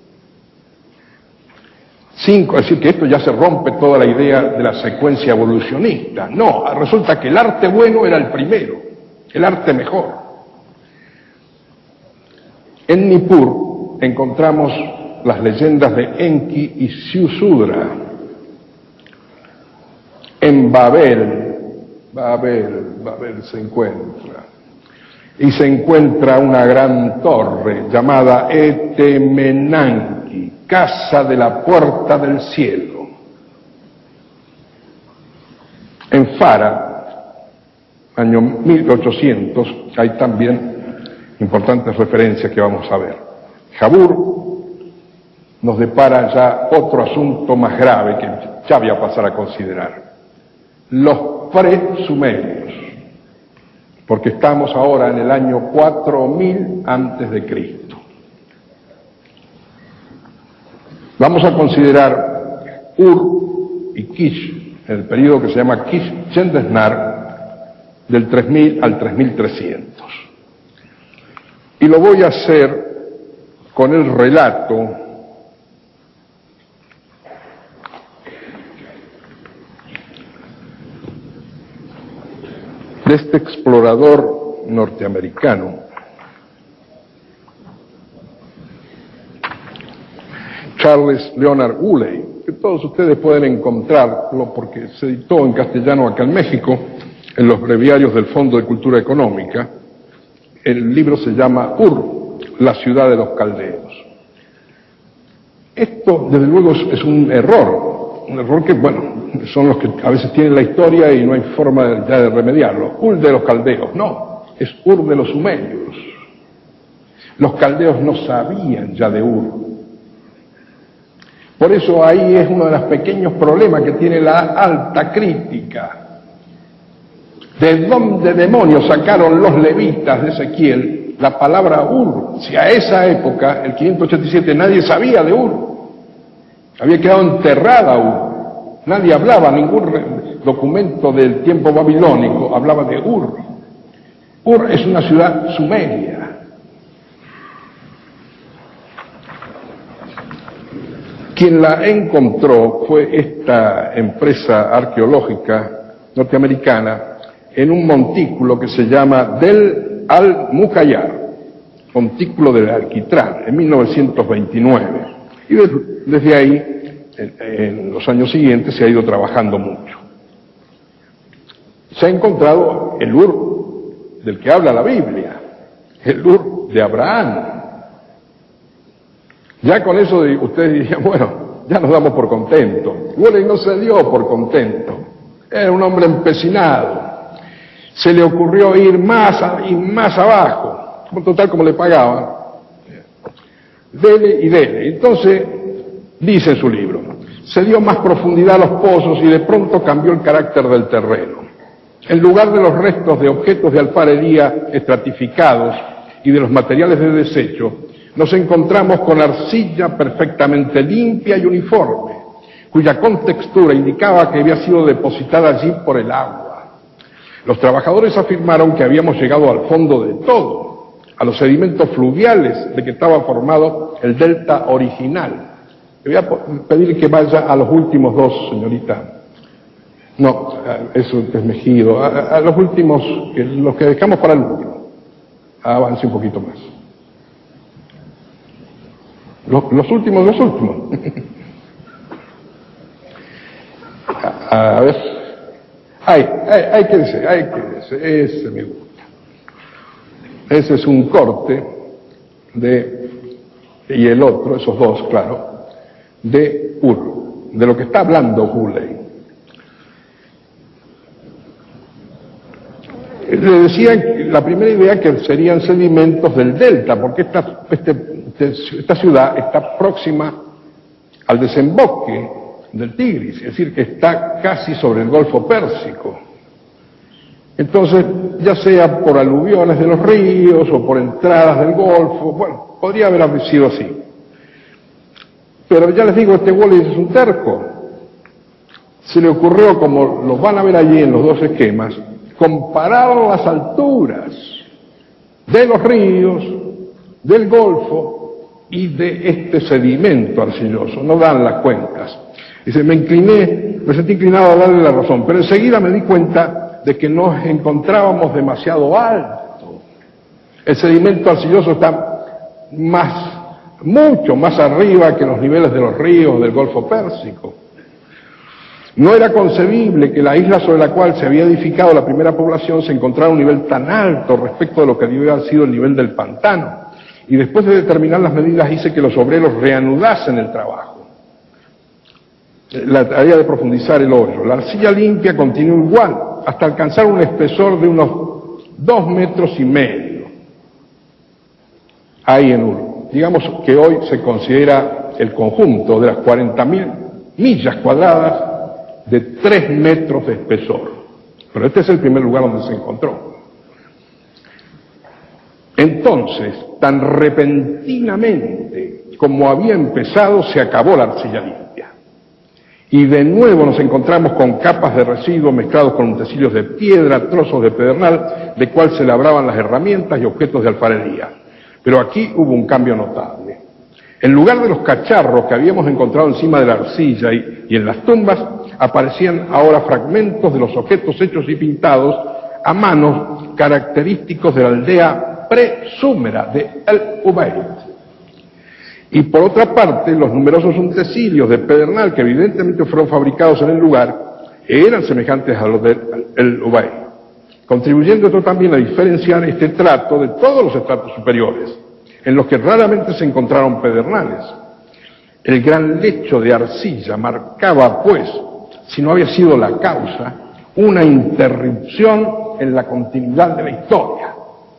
Cinco, es decir, que esto ya se rompe toda la idea de la secuencia evolucionista. No, resulta que el arte bueno era el primero, el arte mejor. En Nippur encontramos las leyendas de Enki y Siusudra. En Babel, Babel, Babel se encuentra. Y se encuentra una gran torre llamada Etemenanki, Casa de la Puerta del Cielo. En Fara, año mil ochocientos, hay también importantes referencias que vamos a ver. Jabur nos depara ya otro asunto más grave que ya voy a pasar a considerar. Los presumerios, porque estamos ahora en el año cuatro mil antes de Cristo. Vamos a considerar Ur y Kish, en el periodo que se llama Kish-Chendesnar, del tres mil al tres mil trescientos. Y lo voy a hacer con el relato de este explorador norteamericano, Charles Leonard Woolley, que todos ustedes pueden encontrarlo porque se editó en castellano acá en México, en los breviarios del Fondo de Cultura Económica. El libro se llama Ur, la ciudad de los caldeos. Esto, desde luego, es, es un error, un error que, bueno, son los que a veces tienen la historia y no hay forma de, ya de remediarlo. Ur de los caldeos, no, es Ur de los sumerios. Los caldeos no sabían ya de Ur. Por eso ahí es uno de los pequeños problemas que tiene la alta crítica. ¿De dónde demonios sacaron los levitas de Ezequiel la palabra Ur? Si a esa época, el quinientos ochenta y siete, nadie sabía de Ur. Había quedado enterrada Ur. Nadie hablaba, ningún documento del tiempo babilónico hablaba de Ur. Ur es una ciudad sumeria. Quien la encontró fue esta empresa arqueológica norteamericana en un montículo que se llama Del Al-Muqayyar, montículo del alquitrán, en mil novecientos veintinueve. Y de, desde ahí, en, en los años siguientes, se ha ido trabajando mucho. Se ha encontrado el Ur del que habla la Biblia, el Ur de Abraham. Ya con eso de, ustedes dirían, bueno, ya nos damos por contentos. Woolley no se dio por contento, era un hombre empecinado. Se le ocurrió ir más a, y más abajo, total como le pagaban, dele y dele. Entonces, dice en su libro, se dio más profundidad a los pozos y de pronto cambió el carácter del terreno. En lugar de los restos de objetos de alfarería estratificados y de los materiales de desecho, nos encontramos con arcilla perfectamente limpia y uniforme, cuya contextura indicaba que había sido depositada allí por el agua. Los trabajadores afirmaron que habíamos llegado al fondo de todo, a los sedimentos fluviales de que estaba formado el delta original. Le voy a pedir que vaya a los últimos dos, señorita. No, eso es Mejido. A, a los últimos, que, los que dejamos para el último. Avance un poquito más. Los, los últimos, los últimos. a, a ver. Ay, ay, ay, quédese, ay, quédese. Ese me gusta. Ese es un corte de, y el otro, esos dos, claro, de Ur, de lo que está hablando Woolley. Le decía la primera idea que serían sedimentos del delta, porque esta, este, esta ciudad está próxima al desemboque del Tigris, es decir, que está casi sobre el Golfo Pérsico. Entonces, ya sea por aluviones de los ríos o por entradas del Golfo, bueno, podría haber sido así. Pero ya les digo, este Woolley es un terco. Se le ocurrió, como los van a ver allí en los dos esquemas, comparar las alturas de los ríos, del Golfo y de este sedimento arcilloso. No dan las cuentas. Dice, me incliné, me sentí inclinado a darle la razón, pero enseguida me di cuenta de que nos encontrábamos demasiado alto. El sedimento arcilloso está más, mucho más arriba que los niveles de los ríos del Golfo Pérsico. No era concebible que la isla sobre la cual se había edificado la primera población se encontrara a un nivel tan alto respecto de lo que debió haber sido el nivel del pantano. Y después de determinar las medidas hice que los obreros reanudasen el trabajo. La tarea de profundizar el hoyo. La arcilla limpia continuó igual, hasta alcanzar un espesor de unos dos metros y medio. Ahí en Ur. Digamos que hoy se considera el conjunto de las cuarenta mil millas cuadradas de tres metros de espesor. Pero este es el primer lugar donde se encontró. Entonces, tan repentinamente como había empezado, se acabó la arcilla limpia. Y de nuevo nos encontramos con capas de residuos mezclados con utensilios de piedra, trozos de pedernal, de cual se labraban las herramientas y objetos de alfarería. Pero aquí hubo un cambio notable. En lugar de los cacharros que habíamos encontrado encima de la arcilla y, y en las tumbas, aparecían ahora fragmentos de los objetos hechos y pintados a mano, característicos de la aldea presúmera de El Ubaid. Y por otra parte, los numerosos utensilios de pedernal que evidentemente fueron fabricados en el lugar eran semejantes a los de El Ubaid, contribuyendo esto también a diferenciar este trato de todos los estratos superiores, en los que raramente se encontraron pedernales. El gran lecho de arcilla marcaba, pues, si no había sido la causa, una interrupción en la continuidad de la historia.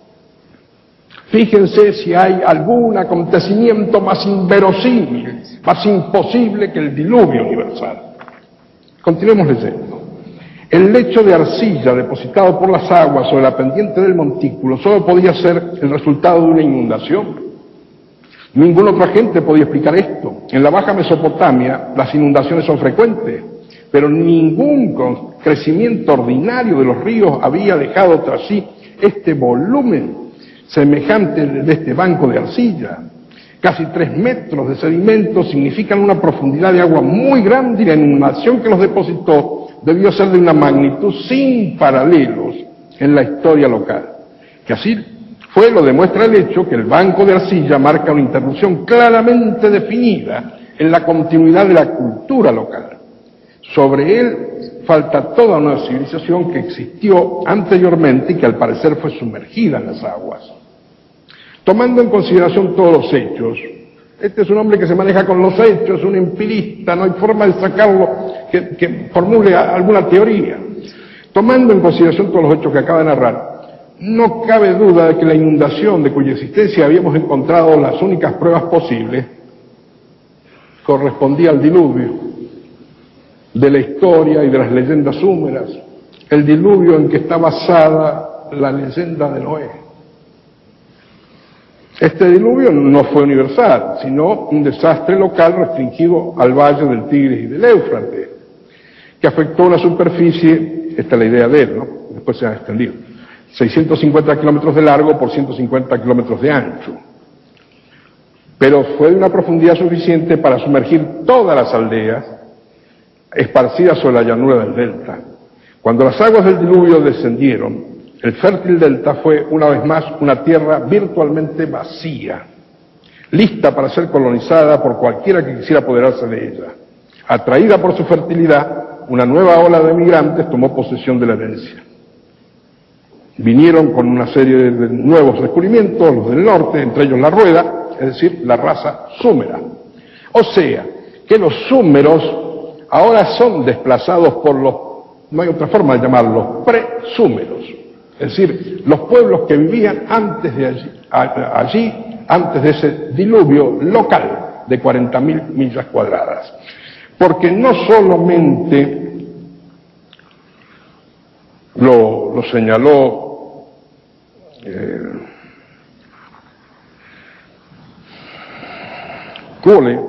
Fíjense si hay algún acontecimiento más inverosímil, más imposible que el diluvio universal. Continuemos leyendo. El lecho de arcilla depositado por las aguas sobre la pendiente del montículo solo podía ser el resultado de una inundación. Ningún otro agente podía explicar esto. En la Baja Mesopotamia las inundaciones son frecuentes, pero ningún crecimiento ordinario de los ríos había dejado tras sí este volumen semejante de este banco de arcilla. Casi tres metros de sedimento significan una profundidad de agua muy grande y la inundación que los depositó debió ser de una magnitud sin paralelos en la historia local. Que así fue, lo demuestra el hecho que el Banco de Arcilla marca una interrupción claramente definida en la continuidad de la cultura local. Sobre él falta toda una civilización que existió anteriormente y que al parecer fue sumergida en las aguas. Tomando en consideración todos los hechos, este es un hombre que se maneja con los hechos, un empirista, no hay forma de sacarlo que, que formule alguna teoría. Tomando en consideración todos los hechos que acaba de narrar, no cabe duda de que la inundación de cuya existencia habíamos encontrado las únicas pruebas posibles correspondía al diluvio de la historia y de las leyendas húmedas, el diluvio en que está basada la leyenda de Noé. Este diluvio no fue universal, sino un desastre local restringido al valle del Tigris y del Éufrates, que afectó una superficie, esta es la idea de él, ¿no? Después se ha extendido, seiscientos cincuenta kilómetros de largo por ciento cincuenta kilómetros de ancho, pero fue de una profundidad suficiente para sumergir todas las aldeas esparcidas sobre la llanura del delta. Cuando las aguas del diluvio descendieron, el fértil delta fue una vez más una tierra virtualmente vacía, lista para ser colonizada por cualquiera que quisiera apoderarse de ella. Atraída por su fertilidad, una nueva ola de migrantes tomó posesión de la herencia. Vinieron con una serie de nuevos descubrimientos, los del norte, entre ellos la rueda, es decir, la raza súmera. O sea, que los súmeros ahora son desplazados por los, no hay otra forma de llamarlos, presúmeros, es decir, los pueblos que vivían antes de allí, allí antes de ese diluvio local de cuarenta mil millas cuadradas. Porque no solamente lo, lo señaló eh, Cole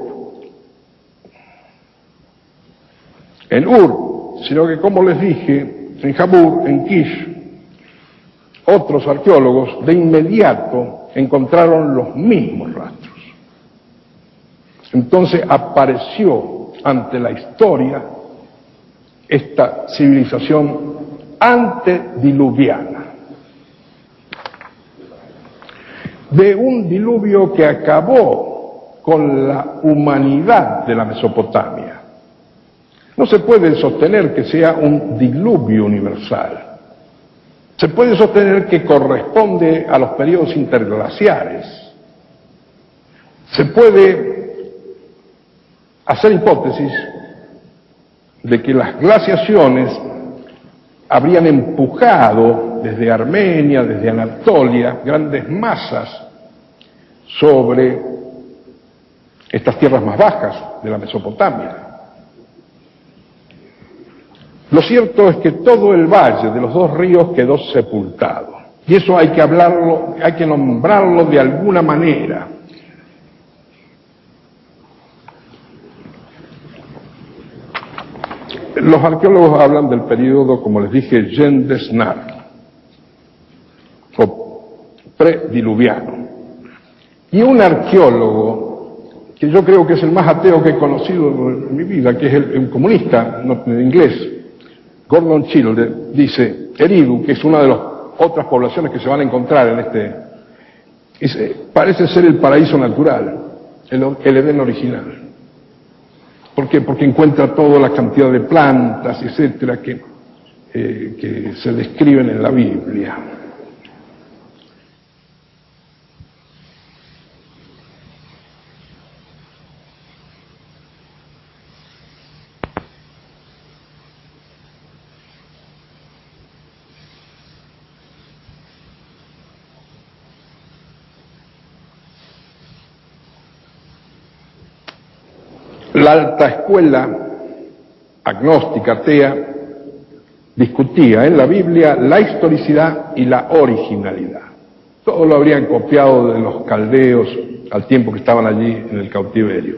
en Ur, sino que, como les dije, en Jabur, en Kish, otros arqueólogos de inmediato encontraron los mismos rastros. Entonces apareció ante la historia esta civilización antediluviana, de un diluvio que acabó con la humanidad de la Mesopotamia. No se puede sostener que sea un diluvio universal. Se puede sostener que corresponde a los periodos interglaciares. Se puede hacer hipótesis de que las glaciaciones habrían empujado desde Armenia, desde Anatolia, grandes masas sobre estas tierras más bajas de la Mesopotamia. Lo cierto es que todo el valle de los dos ríos quedó sepultado. Y eso hay que hablarlo, hay que nombrarlo de alguna manera. Los arqueólogos hablan del periodo, como les dije, Yendesnar, o prediluviano. Y un arqueólogo, que yo creo que es el más ateo que he conocido en mi vida, que es el, el comunista en inglés, Gordon Childe, dice, Eridu, que es una de las otras poblaciones que se van a encontrar en este, dice, parece ser el paraíso natural, el, el Edén original. ¿Por qué? Porque encuentra toda la cantidad de plantas, etcétera, que, eh, que se describen en la Biblia. La alta escuela agnóstica, atea, discutía en la Biblia la historicidad y la originalidad. Todo lo habrían copiado de los caldeos al tiempo que estaban allí en el cautiverio.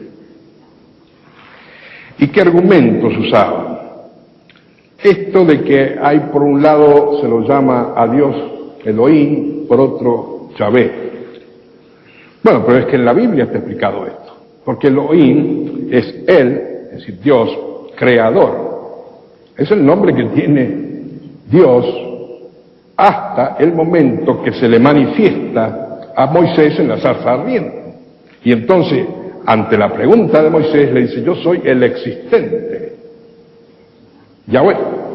¿Y qué argumentos usaban? Esto de que hay, por un lado, se lo llama a Dios Elohim, por otro, Yahvé. Bueno, pero es que en la Biblia está explicado esto, porque Elohim es Él, es decir, Dios, creador. Es Es el nombre que tiene Dios hasta el momento que se le manifiesta a Moisés en la zarza ardiente. Y entonces, ante la pregunta de Moisés, le dice: yo soy el existente, Yahweh.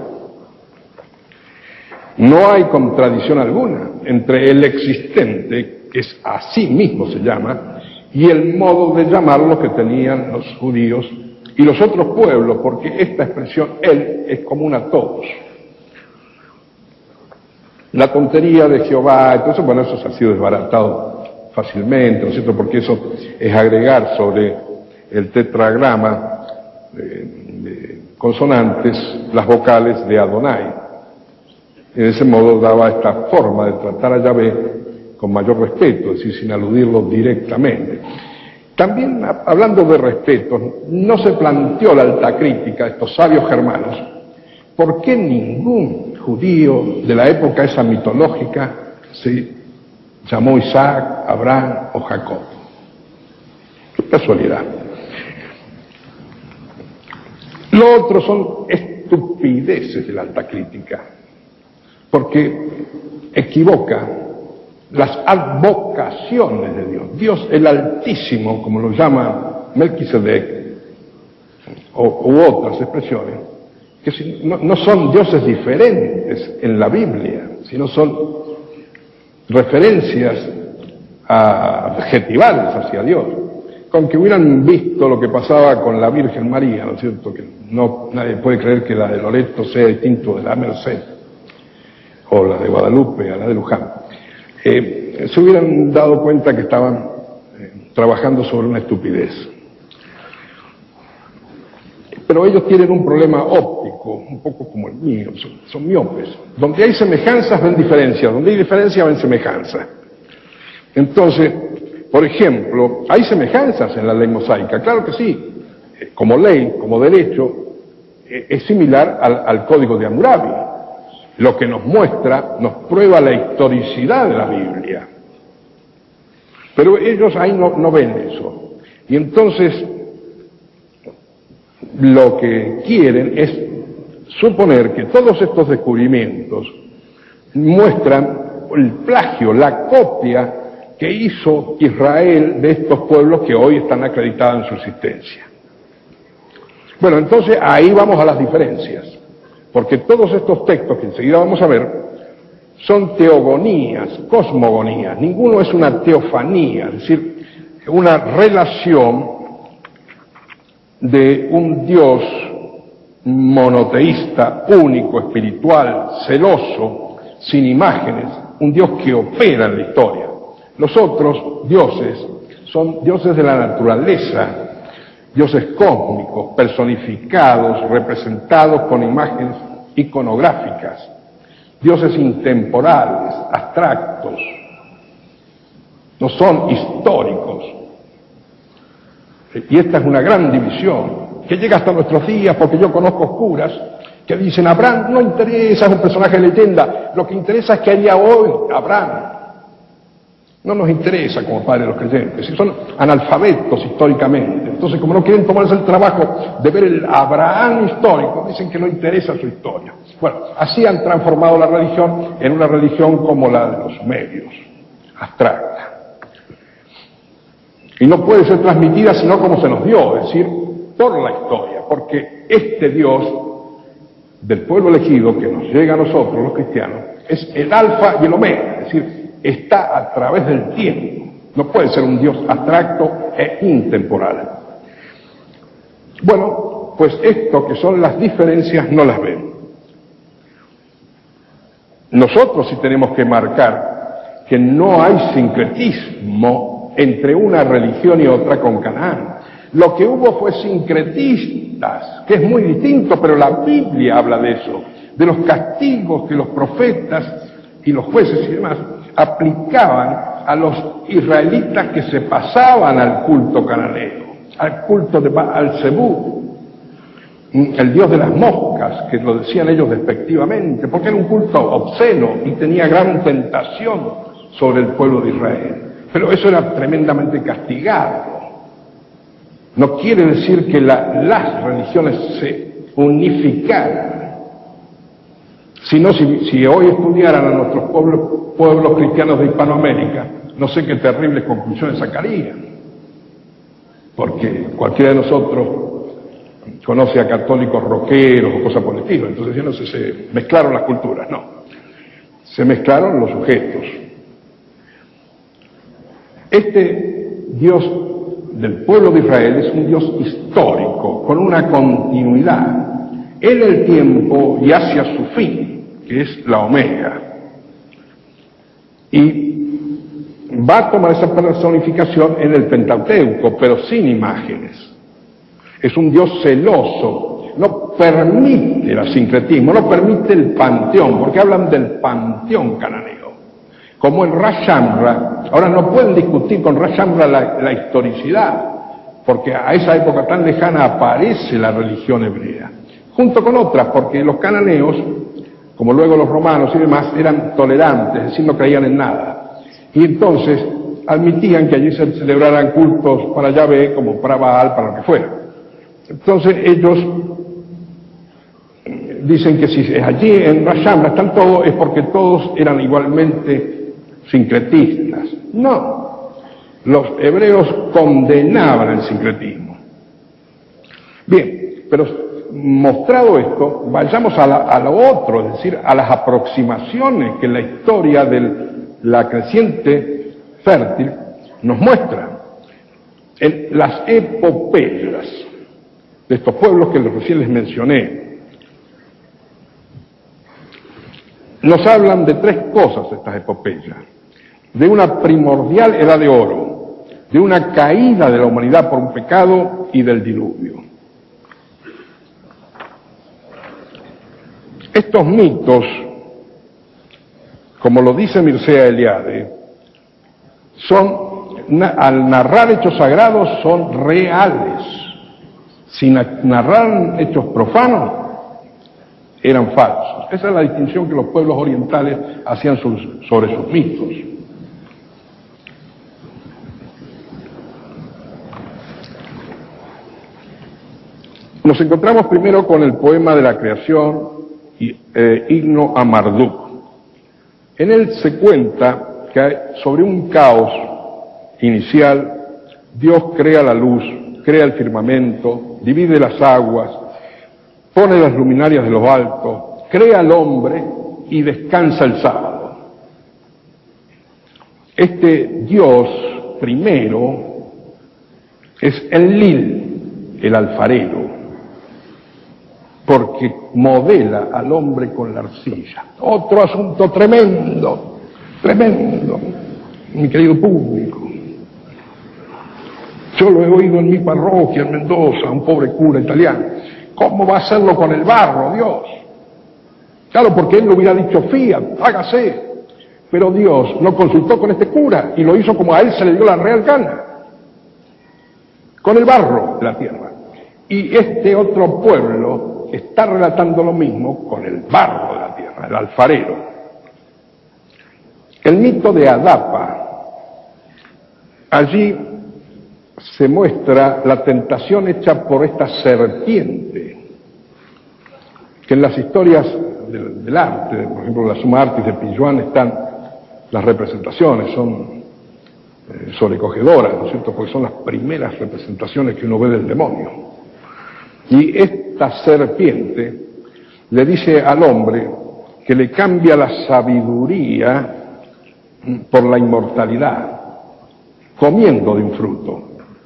No hay contradicción alguna entre el existente, que es así mismo se llama, y el modo de llamarlo que tenían los judíos y los otros pueblos, porque esta expresión él es común a todos. La tontería de Jehová, entonces, bueno, eso se ha sido desbaratado fácilmente, ¿no es cierto?, porque eso es agregar sobre el tetragrama de, de consonantes las vocales de Adonai. De ese modo daba esta forma de tratar a Yahvé con mayor respeto, es decir, sin aludirlo directamente. También, hablando de respeto, no se planteó la alta crítica, estos sabios germanos, ¿por qué ningún judío de la época esa mitológica se llamó Isaac, Abraham o Jacob? Qué casualidad. Lo otro son estupideces de la alta crítica, porque equivoca las advocaciones de Dios. Dios el Altísimo, como lo llama Melquisedec, o, u otras expresiones, que si, no, no son dioses diferentes en la Biblia, sino son referencias a, adjetivales hacia Dios. Con que hubieran visto lo que pasaba con la Virgen María, ¿no es cierto?, que no, nadie puede creer que la de Loreto sea distinto de la Merced, o la de Guadalupe a la de Luján, eh, se hubieran dado cuenta que estaban eh, trabajando sobre una estupidez. Pero ellos tienen un problema óptico, un poco como el mío, son, son miopes. Donde hay semejanzas ven diferencias, donde hay diferencia ven semejanzas. Entonces, por ejemplo, ¿hay semejanzas en la ley mosaica? Claro que sí. Como ley, como derecho, eh, es similar al, al Código de Hammurabi. Lo que nos muestra, nos prueba la historicidad de la Biblia. Pero ellos ahí no, no ven eso. Y entonces, lo que quieren es suponer que todos estos descubrimientos muestran el plagio, la copia que hizo Israel de estos pueblos que hoy están acreditados en su existencia. Bueno, entonces ahí vamos a las diferencias. Porque todos estos textos que enseguida vamos a ver son teogonías, cosmogonías. Ninguno es una teofanía, es decir, una relación de un Dios monoteísta, único, espiritual, celoso, sin imágenes, un Dios que opera en la historia. Los otros dioses son dioses de la naturaleza, dioses cósmicos, personificados, representados con imágenes iconográficas, dioses intemporales, abstractos, no son históricos. Y esta es una gran división que llega hasta nuestros días, porque yo conozco curas que dicen: Abraham no interesa, es un personaje de leyenda, lo que interesa es que haría hoy Abraham. No nos interesa como padres de los creyentes, si son analfabetos históricamente. Entonces, como no quieren tomarse el trabajo de ver el Abraham histórico, dicen que no interesa su historia. Bueno, así han transformado la religión en una religión como la de los sumerios, abstracta. Y no puede ser transmitida sino como se nos dio, es decir, por la historia, porque este Dios del pueblo elegido que nos llega a nosotros, los cristianos, es el alfa y el omega, es decir, está a través del tiempo. No puede ser un Dios abstracto e intemporal. Bueno, pues esto que son las diferencias no las ven. Nosotros sí tenemos que marcar que no hay sincretismo entre una religión y otra con Canaán. Lo que hubo fue sincretistas, que es muy distinto, pero la Biblia habla de eso, de los castigos que los profetas y los jueces y demás aplicaban a los israelitas que se pasaban al culto cananeo, al culto de Baal-Zebú, el dios de las moscas, que lo decían ellos despectivamente, porque era un culto obsceno y tenía gran tentación sobre el pueblo de Israel. Pero eso era tremendamente castigado. No quiere decir que la, las religiones se unificaran. sino si, si hoy estudiaran a nuestros pueblos, pueblos cristianos de Hispanoamérica, no sé qué terribles conclusiones sacarían, porque cualquiera de nosotros conoce a católicos rockeros o cosas por el estilo, entonces ya no sé, se mezclaron las culturas, no, se mezclaron los sujetos. Este Dios del pueblo de Israel es un Dios histórico, con una continuidad en el tiempo y hacia su fin, que es la Omega. Y va a tomar esa personificación en el Pentateuco, pero sin imágenes. Es un Dios celoso, no permite el sincretismo, no permite el panteón, porque hablan del panteón cananeo. Como en Ras Shamra, ahora no pueden discutir con Ras Shamra la, la historicidad, porque a esa época tan lejana aparece la religión hebrea, junto con otras, porque los cananeos, como luego los romanos y demás, eran tolerantes, es decir, no creían en nada. Y entonces admitían que allí se celebraran cultos para Yahvé, como para Baal, para lo que fuera. Entonces ellos dicen que si allí en Ras Shamra están todos, es porque todos eran igualmente sincretistas. No, los hebreos condenaban el sincretismo. Bien, pero mostrado esto, vayamos a, la, a lo otro, es decir, a las aproximaciones que la historia de la creciente fértil nos muestra. En las epopeyas de estos pueblos que recién les mencioné, nos hablan de tres cosas estas epopeyas: de una primordial edad de oro, de una caída de la humanidad por un pecado y del diluvio. Estos mitos, como lo dice Mircea Eliade, son, al narrar hechos sagrados, son reales. Si narraran hechos profanos, eran falsos. Esa es la distinción que los pueblos orientales hacían sobre sus mitos. Nos encontramos primero con el poema de la creación, eh, Himno a Marduk. En él se cuenta que sobre un caos inicial, Dios crea la luz, crea el firmamento, divide las aguas, pone las luminarias de los altos, crea al hombre y descansa el sábado. Este Dios primero es Enlil, el alfarero, porque modela al hombre con la arcilla. Otro asunto tremendo, tremendo, mi querido público. Yo lo he oído en mi parroquia en Mendoza, un pobre cura italiano. ¿Cómo va a hacerlo con el barro, Dios? Claro, porque él lo hubiera dicho, fiat, hágase. Pero Dios no consultó con este cura y lo hizo como a él se le dio la real gana, con el barro de la tierra. Y este otro pueblo está relatando lo mismo con el barro de la tierra, el alfarero. El mito de Adapa, allí se muestra la tentación hecha por esta serpiente, que en las historias del, del arte, por ejemplo, la Suma Artis de Pilluan, están las representaciones, son eh, sobrecogedoras, ¿no es cierto?, porque son las primeras representaciones que uno ve del demonio. Y esta serpiente le dice al hombre que le cambia la sabiduría por la inmortalidad, comiendo de un fruto.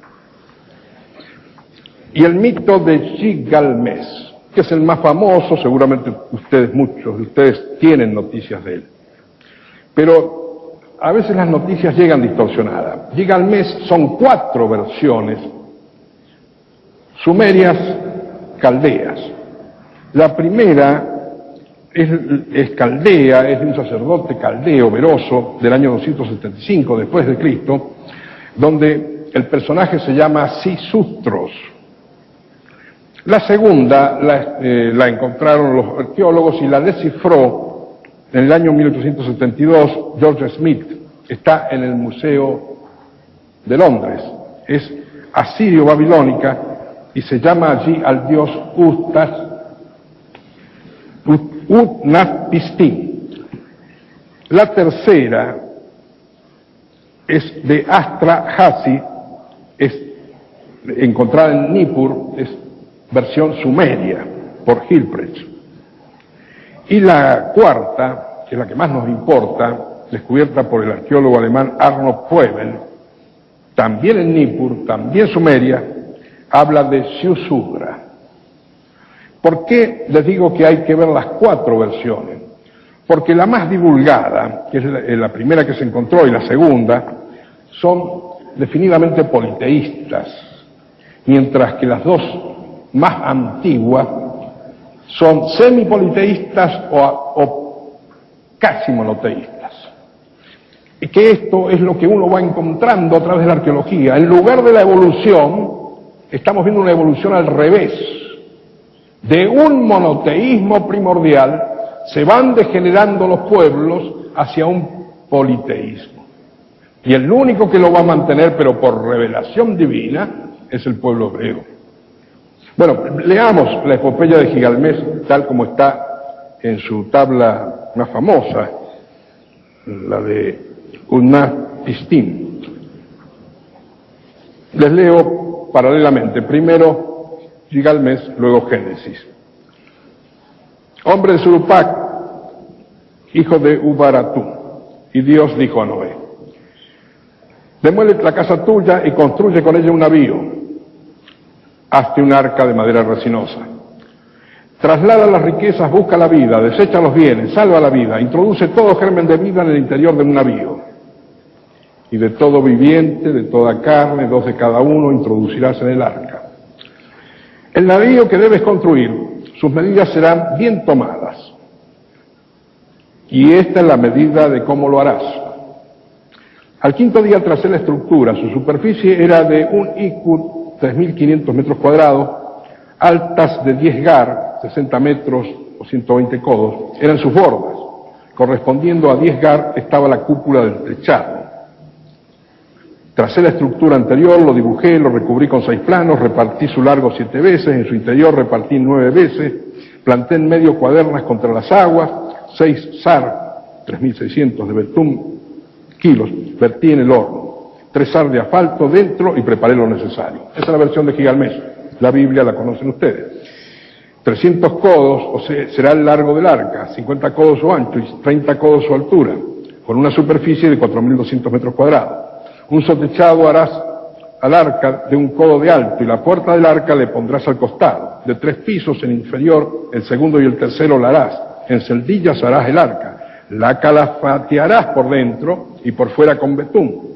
Y el mito de Gilgamesh, que es el más famoso, seguramente ustedes, muchos de ustedes tienen noticias de él. Pero a veces las noticias llegan distorsionadas. Gilgamesh son cuatro versiones sumerias caldeas. La primera es, es caldea, es de un sacerdote caldeo, Beroso, del año doscientos setenta y cinco después de Cristo, donde el personaje se llama Sisutros. La segunda la, eh, la encontraron los arqueólogos y la descifró en el año mil ochocientos setenta y dos George Smith. Está en el Museo de Londres. Es asirio-babilónica y se llama allí al dios Ustas, Utnapishtim. La tercera es de Astrahazi, es encontrada en Nippur, es versión sumeria, por Hilprecht. Y la cuarta, que es la que más nos importa, descubierta por el arqueólogo alemán Arno Prueben, también en Nippur, también sumeria, habla de Siusugra. ¿Por qué les digo que hay que ver las cuatro versiones? Porque la más divulgada, que es la, la primera que se encontró y la segunda, son definidamente politeístas, mientras que las dos más antiguas son semipoliteístas o, o casi monoteístas. Y que esto es lo que uno va encontrando a través de la arqueología. En lugar de la evolución, estamos viendo una evolución al revés. De un monoteísmo primordial se van degenerando los pueblos hacia un politeísmo. Y el único que lo va a mantener, pero por revelación divina, es el pueblo hebreo. Bueno, leamos la epopeya de Gigalmés tal como está en su tabla más famosa, la de Utnapishtim. Les leo paralelamente, primero Gigalmés, luego Génesis. Hombre de Surupac, hijo de Ubaratú, y Dios dijo a Noé: demuele la casa tuya y construye con ella un navío. Hazte un arca de madera resinosa. Traslada las riquezas, busca la vida, desecha los bienes, salva la vida, introduce todo germen de vida en el interior de un navío. Y de todo viviente, de toda carne, dos de cada uno, introducirás en el arca. El navío que debes construir, sus medidas serán bien tomadas. Y esta es la medida de cómo lo harás. Al quinto día tracé la estructura, su superficie era de un ikud, tres mil quinientos metros cuadrados, altas de diez gar, sesenta metros o ciento veinte codos, eran sus bordas. Correspondiendo a diez gar estaba la cúpula del techado. Tracé la estructura anterior, lo dibujé, lo recubrí con seis planos, repartí su largo siete veces, en su interior repartí nueve veces, planté en medio cuadernas contra las aguas, seis sar, tres mil seiscientos de betum, kilos, vertí en el horno. Tres sar de asfalto dentro y preparé lo necesario. Esa es la versión de Gigalmés. La Biblia la conocen ustedes. trescientos codos, o sea, será el largo del arca, cincuenta codos su ancho y treinta codos su altura, con una superficie de cuatro mil doscientos metros cuadrados. Un sotechado harás al arca de un codo de alto y la puerta del arca le pondrás al costado. De tres pisos en inferior, el segundo y el tercero la harás. En celdillas harás el arca. La calafatearás por dentro y por fuera con betún.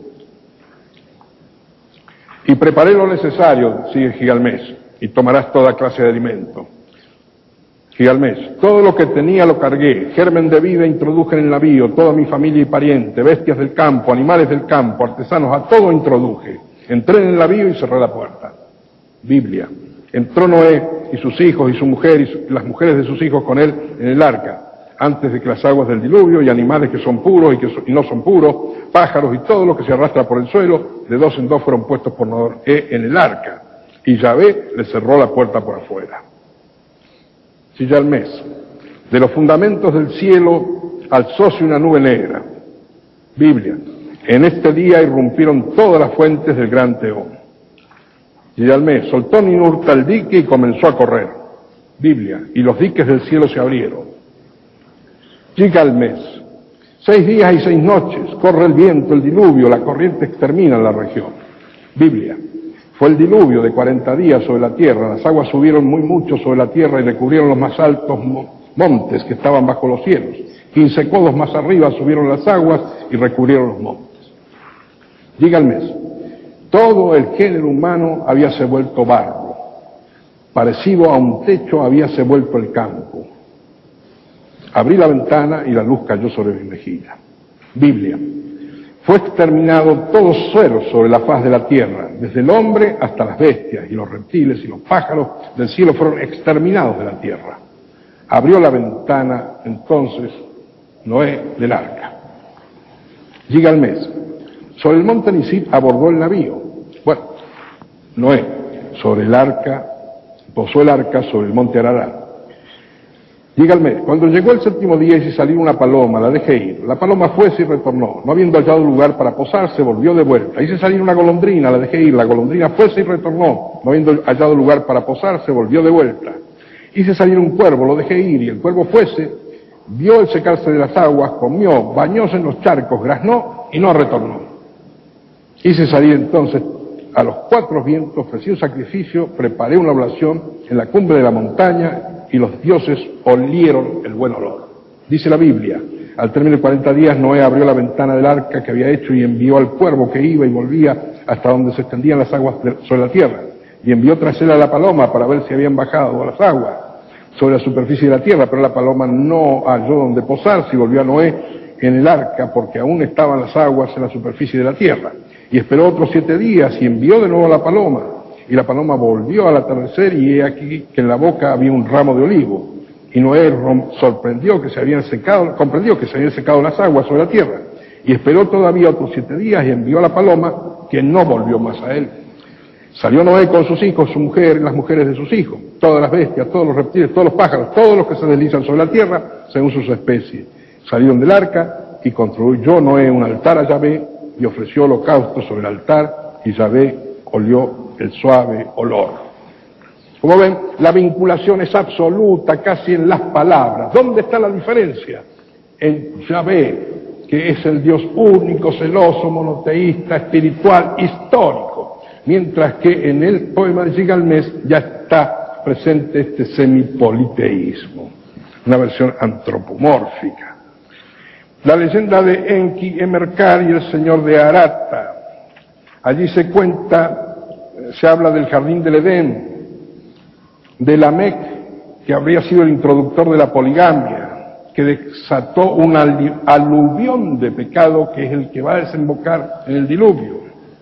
Y preparé lo necesario, sigue Gigalmés, y tomarás toda clase de alimento. Gigalmés: todo lo que tenía lo cargué, germen de vida introduje en el navío, toda mi familia y pariente, bestias del campo, animales del campo, artesanos, a todo introduje. Entré en el navío y cerré la puerta. Biblia: entró Noé y sus hijos y su mujer y su, las mujeres de sus hijos con él en el arca, antes de que las aguas del diluvio, y animales que son puros y que so, y no son puros, pájaros y todo lo que se arrastra por el suelo, de dos en dos fueron puestos por Noé en el arca, y Yahvé le cerró la puerta por afuera. Gigalmés: de los fundamentos del cielo alzóse una nube negra. Biblia: en este día irrumpieron todas las fuentes del gran Teón. Gigalmés: soltó Ninurta el dique y comenzó a correr. Biblia: y los diques del cielo se abrieron. Gigalmés: seis días y seis noches, corre el viento, el diluvio, la corriente extermina la región. Biblia: fue el diluvio de cuarenta días sobre la tierra, las aguas subieron muy mucho sobre la tierra y recubrieron los más altos montes que estaban bajo los cielos. Quince codos más arriba subieron las aguas y recubrieron los montes. Gigalmés: todo el género humano habíase vuelto barro, parecido a un techo habíase vuelto el campo. Abrí la ventana y la luz cayó sobre mi mejilla. Biblia: fue exterminado todo suero sobre la faz de la tierra, desde el hombre hasta las bestias, y los reptiles y los pájaros del cielo fueron exterminados de la tierra. Abrió la ventana entonces Noé del arca. Gigalmés: sobre el monte Nisip abordó el navío. Bueno, Noé sobre el arca, posó el arca sobre el monte Ararat. Llega el mes. Cuando llegó el séptimo día hice salir una paloma, la dejé ir. La paloma fuese y retornó. No habiendo hallado lugar para posarse, volvió de vuelta. Hice salir una golondrina, la dejé ir. La golondrina fuese y retornó. No habiendo hallado lugar para posarse, volvió de vuelta. Hice salir un cuervo, lo dejé ir. Y el cuervo fuese, vio el secarse de las aguas, comió, bañóse en los charcos, graznó y no retornó. Hice salir entonces a los cuatro vientos, ofrecí un sacrificio, preparé una oblación en la cumbre de la montaña, y los dioses olieron el buen olor. Dice la Biblia, al término de cuarenta días Noé abrió la ventana del arca que había hecho y envió al cuervo que iba y volvía hasta donde se extendían las aguas de, sobre la tierra, y envió tras él a la paloma para ver si habían bajado a las aguas sobre la superficie de la tierra, pero la paloma no halló donde posarse y volvió a Noé en el arca porque aún estaban las aguas en la superficie de la tierra, y esperó otros siete días y envió de nuevo a la paloma. Y la paloma volvió al atardecer y he aquí que en la boca había un ramo de olivo. Y Noé sorprendió que se habían secado, comprendió que se habían secado las aguas sobre la tierra. Y esperó todavía otros siete días y envió a la paloma, que no volvió más a él. Salió Noé con sus hijos, su mujer y las mujeres de sus hijos, todas las bestias, todos los reptiles, todos los pájaros, todos los que se deslizan sobre la tierra, según sus especies. Salieron del arca y construyó Noé un altar a Yahvé y ofreció holocausto sobre el altar y Yahvé olió el suave olor. Como ven, la vinculación es absoluta, casi en las palabras. ¿Dónde está la diferencia? En Yahvé, que es el Dios único, celoso, monoteísta, espiritual, histórico, mientras que en el poema de Gilgamesh ya está presente este semipoliteísmo, una versión antropomórfica. La leyenda de Enki, Emerkar y el señor de Aratta. Allí se cuenta, se habla del jardín del Edén, de Lamec, que habría sido el introductor de la poligamia, que desató un aluvión de pecado que es el que va a desembocar en el diluvio.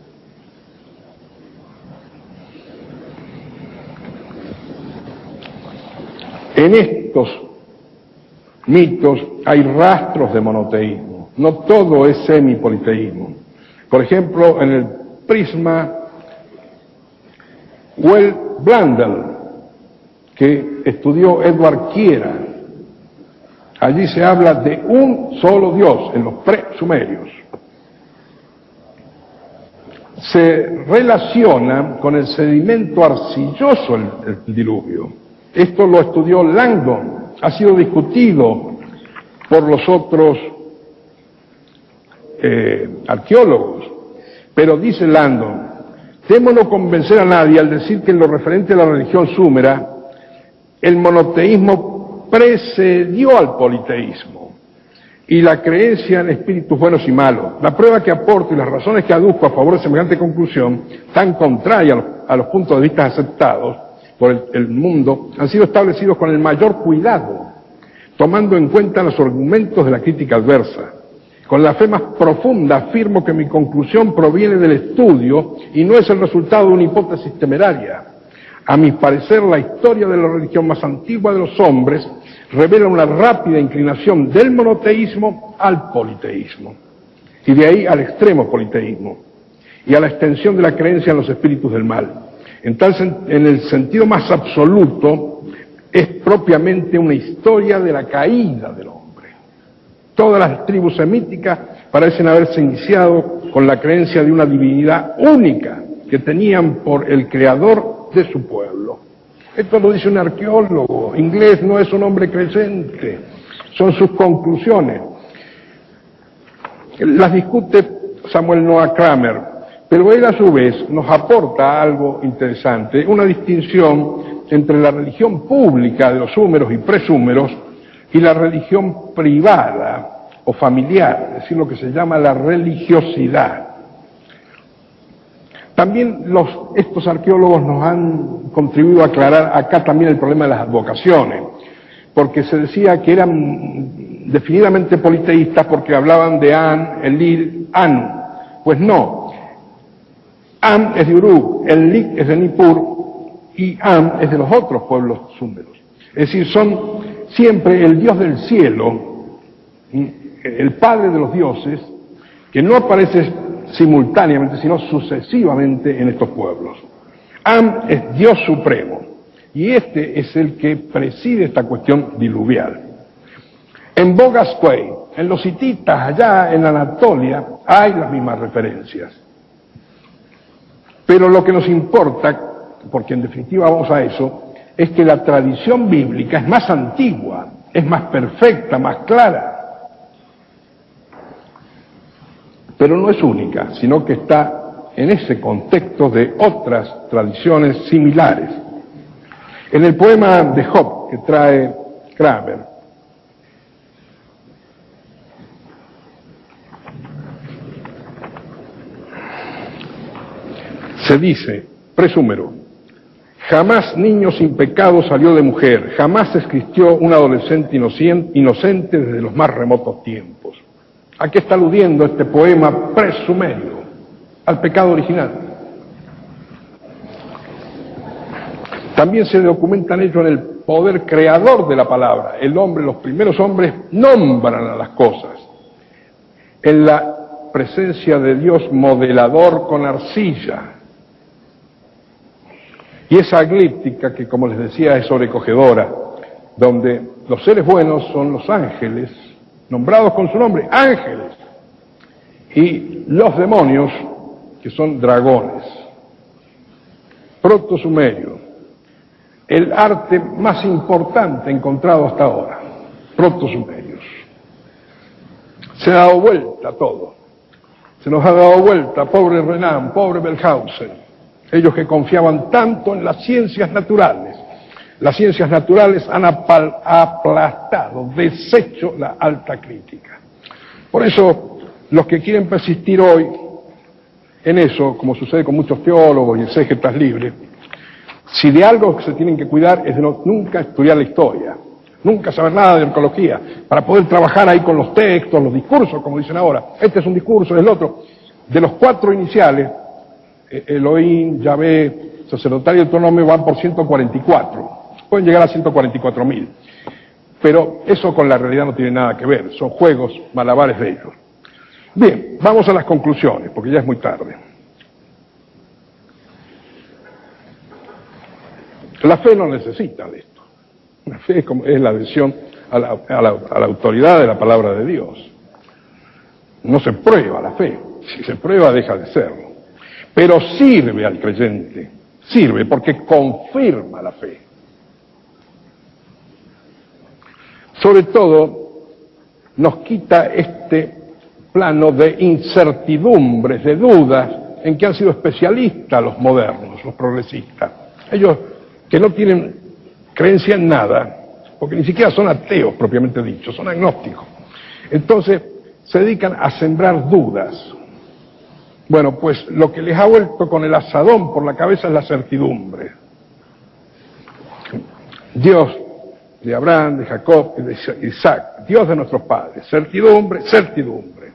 En estos mitos hay rastros de monoteísmo, no todo es semipoliteísmo. Por ejemplo, en el prisma Well Blandel, que estudió Edward Quiera, allí se habla de un solo Dios en los pre-sumerios. Se relaciona con el sedimento arcilloso el, el diluvio. Esto lo estudió Langdon, ha sido discutido por los otros eh, arqueólogos, pero dice Langdon: temo no convencer a nadie al decir que en lo referente a la religión súmera, el monoteísmo precedió al politeísmo y la creencia en espíritus buenos y malos. La prueba que aporto y las razones que aduzco a favor de semejante conclusión, tan contraria a los, a los puntos de vista aceptados por el, el mundo, han sido establecidos con el mayor cuidado, tomando en cuenta los argumentos de la crítica adversa. Con la fe más profunda afirmo que mi conclusión proviene del estudio y no es el resultado de una hipótesis temeraria. A mi parecer, la historia de la religión más antigua de los hombres revela una rápida inclinación del monoteísmo al politeísmo, y de ahí al extremo politeísmo, y a la extensión de la creencia en los espíritus del mal. En, tal, en el sentido más absoluto, es propiamente una historia de la caída del hombre. Todas las tribus semíticas parecen haberse iniciado con la creencia de una divinidad única que tenían por el creador de su pueblo. Esto lo dice un arqueólogo inglés, no es un hombre creyente, son sus conclusiones. Las discute Samuel Noah Kramer, pero él a su vez nos aporta algo interesante, una distinción entre la religión pública de los súmeros y presúmeros y la religión privada o familiar, es decir, lo que se llama la religiosidad. También los, estos arqueólogos nos han contribuido a aclarar acá también el problema de las advocaciones, porque se decía que eran definidamente politeístas porque hablaban de An, Enlil, Anu. Pues no. An es de Uruk, Enlil es de Nippur y An es de los otros pueblos súmeros. Es decir, son siempre el Dios del cielo, el Padre de los dioses, que no aparece simultáneamente, sino sucesivamente en estos pueblos. Am es Dios supremo, Y este es el que preside esta cuestión diluvial. En Bogasquay, en los hititas, allá en Anatolia, hay las mismas referencias. Pero lo que nos importa, porque en definitiva vamos a eso, es que la tradición bíblica es más antigua, es más perfecta, más clara. Pero no es única, sino que está en ese contexto de otras tradiciones similares. En el poema de Job que trae Kramer, se dice, presúmero, jamás niño sin pecado salió de mujer, jamás existió un adolescente inocente desde los más remotos tiempos. ¿A qué está aludiendo este poema presumerio? Al pecado original. También se documentan ello en el poder creador de la palabra. El hombre, los primeros hombres nombran a las cosas. En la presencia de Dios modelador con arcilla. Y esa glíptica que, como les decía, es sobrecogedora, donde los seres buenos son los ángeles, nombrados con su nombre, ángeles, y los demonios, que son dragones. Proto-sumerio, el arte más importante encontrado hasta ahora, proto-sumerios. Se ha dado vuelta todo, se nos ha dado vuelta, pobre Renan, pobre Bellhausen, ellos que confiaban tanto en las ciencias naturales. Las ciencias naturales han apal- aplastado, deshecho la alta crítica. Por eso, los que quieren persistir hoy en eso, como sucede con muchos teólogos y exégetas libres, si de algo que se tienen que cuidar es de no, nunca estudiar la historia, nunca saber nada de arqueología, para poder trabajar ahí con los textos, los discursos, como dicen ahora. Este es un discurso, es el otro. De los cuatro iniciales, Elohim, Yahvé, sacerdotal y autonomio van por ciento cuarenta y cuatro. Pueden llegar a ciento cuarenta y cuatro mil. Pero eso con la realidad no tiene nada que ver, son juegos malabares de ellos. Bien, vamos a las conclusiones, porque ya es muy tarde. La fe no necesita de esto. La fe es, como, es la adhesión a la, a, la, a la autoridad de la palabra de Dios. No se prueba la fe. Si se prueba, deja de serlo. Pero sirve al creyente. Sirve porque confirma la fe. Sobre todo, nos quita este plano de incertidumbres, de dudas, en que han sido especialistas los modernos, los progresistas. Ellos que no tienen creencia en nada, porque ni siquiera son ateos propiamente dicho, son agnósticos. Entonces, se dedican a sembrar dudas. Bueno, pues lo que les ha vuelto con el asadón por la cabeza es la certidumbre. Dios de Abraham, de Jacob y de Isaac, Dios de nuestros padres, certidumbre, certidumbre.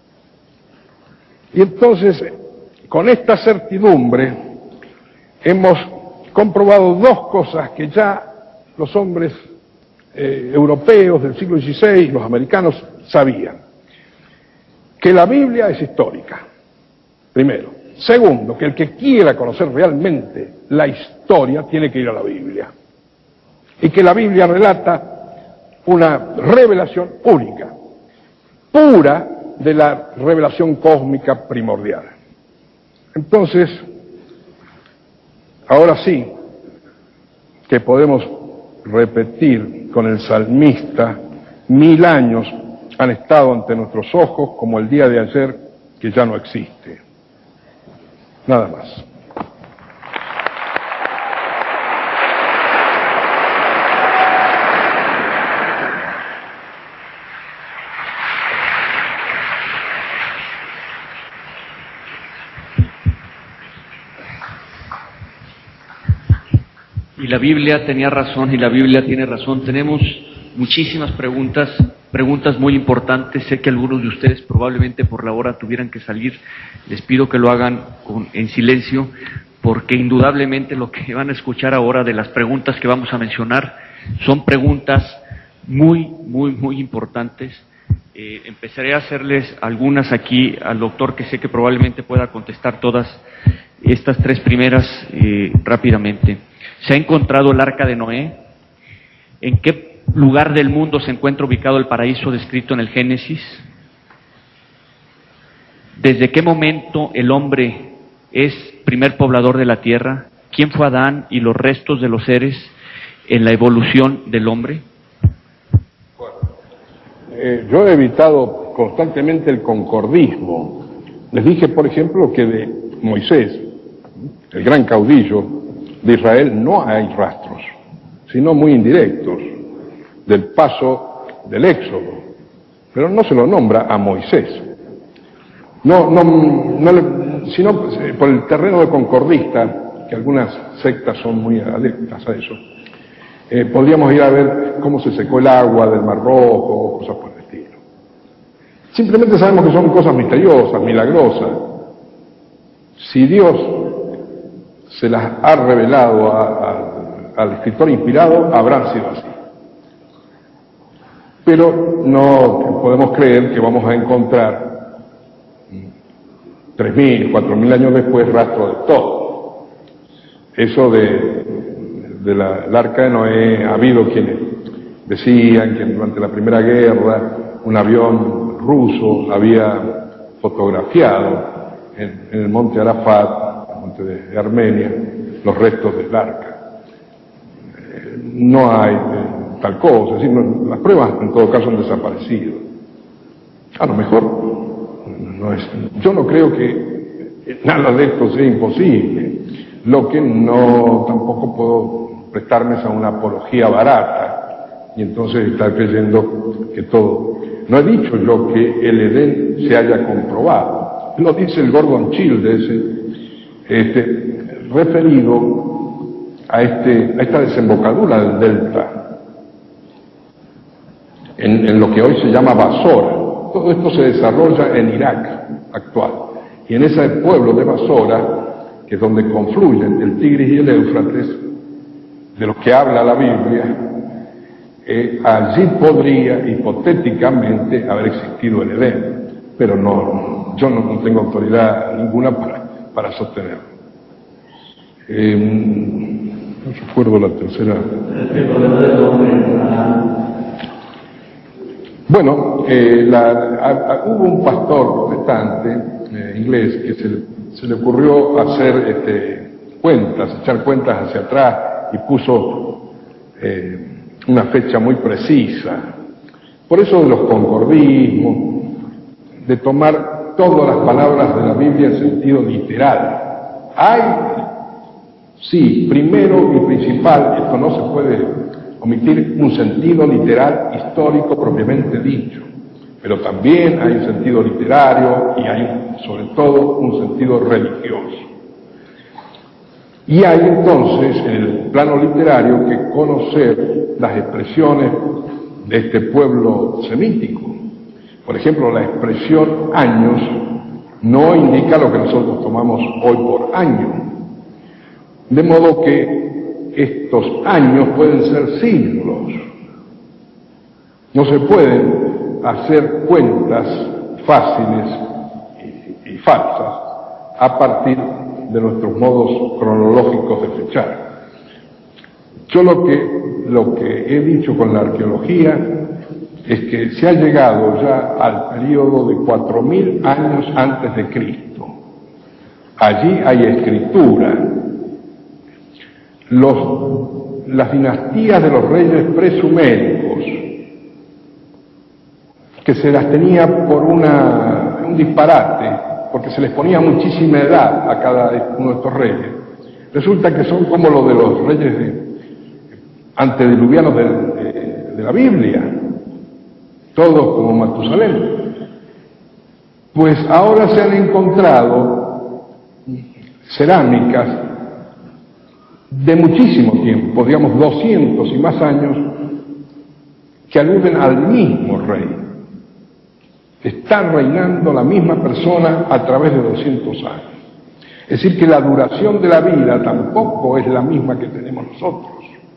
Y entonces, con esta certidumbre, hemos comprobado dos cosas que ya los hombres eh, europeos del siglo dieciséis, los americanos, sabían. Que la Biblia es histórica, primero. Segundo, que el que quiera conocer realmente la historia tiene que ir a la Biblia. Y que la Biblia relata una revelación única, pura de la revelación cósmica primordial. Entonces, ahora sí que podemos repetir con el salmista, mil años han estado ante nuestros ojos como el día de ayer que ya no existe. Nada más. Y la Biblia tenía razón, y la Biblia tiene razón. Tenemos muchísimas preguntas, preguntas muy importantes. Sé que algunos de ustedes probablemente por la hora tuvieran que salir. Les pido que lo hagan con, en silencio, porque indudablemente lo que van a escuchar ahora de las preguntas que vamos a mencionar son preguntas muy, muy, muy importantes. Eh, empezaré a hacerles algunas aquí al doctor, que sé que probablemente pueda contestar todas estas tres primeras eh, rápidamente. ¿Se ha encontrado el arca de Noé? ¿En qué lugar del mundo se encuentra ubicado el paraíso descrito en el Génesis? ¿Desde qué momento el hombre es primer poblador de la tierra? ¿Quién fue Adán y los restos de los seres en la evolución del hombre? Bueno, eh, yo he evitado constantemente el concordismo. Les dije, por ejemplo, que de Moisés, el gran caudillo de Israel, no hay rastros, sino muy indirectos, del paso del Éxodo, pero no se lo nombra a Moisés. No, no, no le, sino por el terreno de concordista, que algunas sectas son muy adeptas a eso, eh, podríamos ir a ver cómo se secó el agua del Mar Rojo, cosas por el estilo. Simplemente sabemos que son cosas misteriosas, milagrosas. Si Dios se las ha revelado a, a, al escritor inspirado, habrán sido así. Pero no podemos creer que vamos a encontrar tres mil, cuatro mil años después rastro de todo. Eso de, de la, el arca de Noé, ha habido quienes decían que durante la Primera Guerra un avión ruso había fotografiado en, en el monte Arafat, el monte de Armenia, los restos del arca. Eh, no hay eh, tal cosa, es decir, no, las pruebas en todo caso han desaparecido. A lo mejor no es, yo no creo que nada de esto sea imposible. Lo que no, tampoco puedo prestarme a una apología barata y entonces estar creyendo que todo. No he dicho yo que el Edén se haya comprobado. Lo dice el Gordon Childs, este, referido a, este, a esta desembocadura del delta, en, en lo que hoy se llama Basora. Todo esto se desarrolla en Irak actual. Y en ese pueblo de Basora, que es donde confluyen el Tigris y el Éufrates, de los que habla la Biblia, eh, allí podría hipotéticamente haber existido el Edén. Pero no, yo no, no tengo autoridad ninguna para, para sostenerlo. Eh, no recuerdo la tercera. Bueno, eh, la, a, a, hubo un pastor protestante eh, inglés que se, se le ocurrió hacer este, cuentas, echar cuentas hacia atrás y puso eh, una fecha muy precisa. Por eso de los concordismos, de tomar todas las palabras de la Biblia en sentido literal. Hay, sí, primero y principal, esto no se puede omitir, un sentido literal histórico propiamente dicho, pero también hay un sentido literario y hay sobre todo un sentido religioso. Y hay entonces en el plano literario que conocer las expresiones de este pueblo semítico. Por ejemplo, la expresión años no indica lo que nosotros tomamos hoy por año, de modo que estos años pueden ser siglos. No se pueden hacer cuentas fáciles y, y falsas a partir de nuestros modos cronológicos de fechar. Yo lo que, lo que he dicho con la arqueología es que se ha llegado ya al periodo de cuatro mil años antes de Cristo. Allí hay escritura. Los, las dinastías de los reyes presuméricos, que se las tenía por una, un disparate, porque se les ponía muchísima edad a cada uno de estos reyes, resulta que son como los de los reyes de, antediluvianos de, de, de la Biblia, todos como Matusalén. Pues ahora se han encontrado cerámicas de muchísimo tiempo, digamos doscientos y más años, que aluden al mismo rey. Está reinando la misma persona a través de doscientos años. Es decir, que la duración de la vida tampoco es la misma que tenemos nosotros.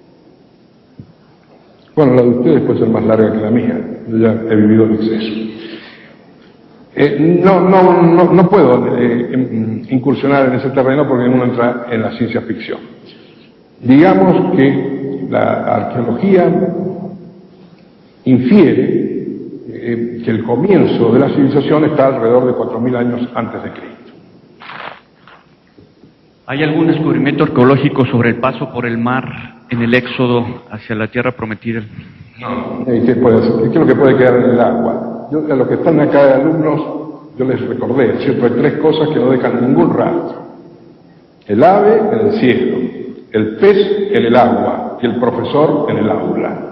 Bueno, la de ustedes puede ser más larga que la mía, yo ya he vivido en exceso. Eh, no, no, no, no puedo eh, incursionar en ese terreno porque uno entra en la ciencia ficción. Digamos que la arqueología infiere eh, que el comienzo de la civilización está alrededor de cuatro mil años antes de Cristo. ¿Hay algún descubrimiento arqueológico sobre el paso por el mar en el éxodo hacia la tierra prometida? No. ¿Qué, puede ser? ¿Qué es lo que puede quedar en el agua? Yo, a los que están acá de alumnos, yo les recordé, ¿cierto? Hay tres cosas que no dejan ningún rastro. El ave en el cielo, el pez en el agua y el profesor en el aula.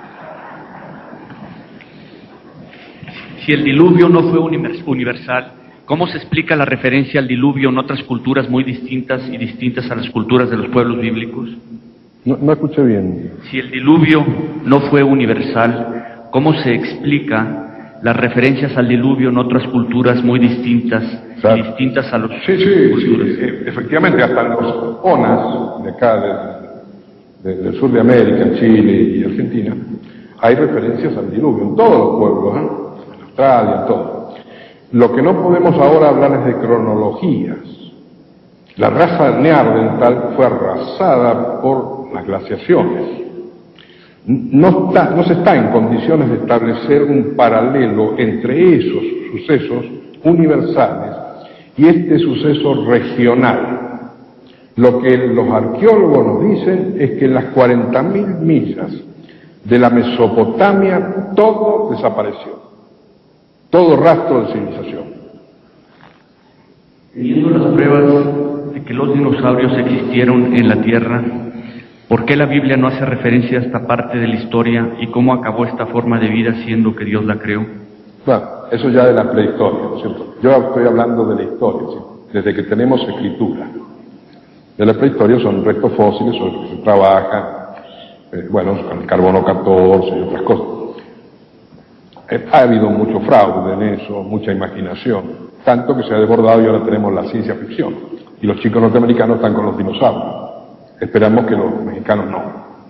Si el diluvio no fue universal, ¿cómo se explica la referencia al diluvio en otras culturas muy distintas y distintas a las culturas de los pueblos bíblicos? No, no escuché bien. Si el diluvio no fue universal, ¿cómo se explica las referencias al diluvio en otras culturas muy distintas y distintas a los sí, sí, culturas? Sí, efectivamente, hasta en los onas de acá, de, de, del sur de América, en Chile y Argentina, hay referencias al diluvio, en todos los pueblos, ¿eh? En Australia, en todo. Lo que no podemos ahora hablar es de cronologías. La raza neandertal fue arrasada por las glaciaciones. No, está, no se está en condiciones de establecer un paralelo entre esos sucesos universales y este suceso regional. Lo que los arqueólogos nos dicen es que en las cuarenta mil millas de la Mesopotamia todo desapareció, todo rastro de civilización. Viendo las pruebas de que los dinosaurios existieron en la Tierra, ¿por qué la Biblia no hace referencia a esta parte de la historia y cómo acabó esta forma de vida siendo que Dios la creó? Bueno, eso ya de la prehistoria, ¿no es cierto? Yo estoy hablando de la historia, ¿sí? Desde que tenemos escritura. De la prehistoria son restos fósiles sobre los que se trabaja, eh, bueno, con el carbono catorce y otras cosas. Eh, ha habido mucho fraude en eso, mucha imaginación, tanto que se ha desbordado y ahora tenemos la ciencia ficción. Y los chicos norteamericanos están con los dinosaurios. Esperamos que los mexicanos no.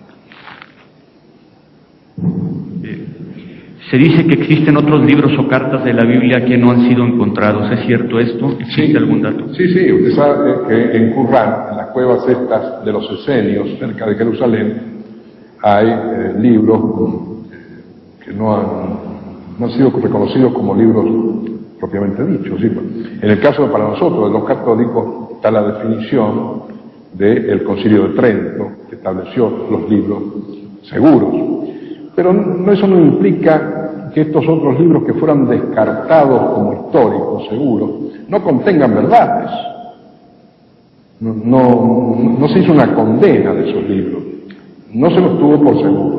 Eh, se dice que existen otros libros o cartas de la Biblia que no han sido encontrados. ¿Es cierto esto? ¿Existe sí, algún dato? Sí, sí. Usted sabe que en Qumran, en las cuevas estas de los esenios, cerca de Jerusalén, hay eh, libros que no han, no han sido reconocidos como libros propiamente dichos. ¿Sí? En el caso para nosotros, de los católicos, está la definición del Concilio de Trento, que estableció los libros seguros. Pero no, eso no implica que estos otros libros que fueran descartados como históricos, seguros, no contengan verdades. No, no, no se hizo una condena de esos libros, no se los tuvo por seguros.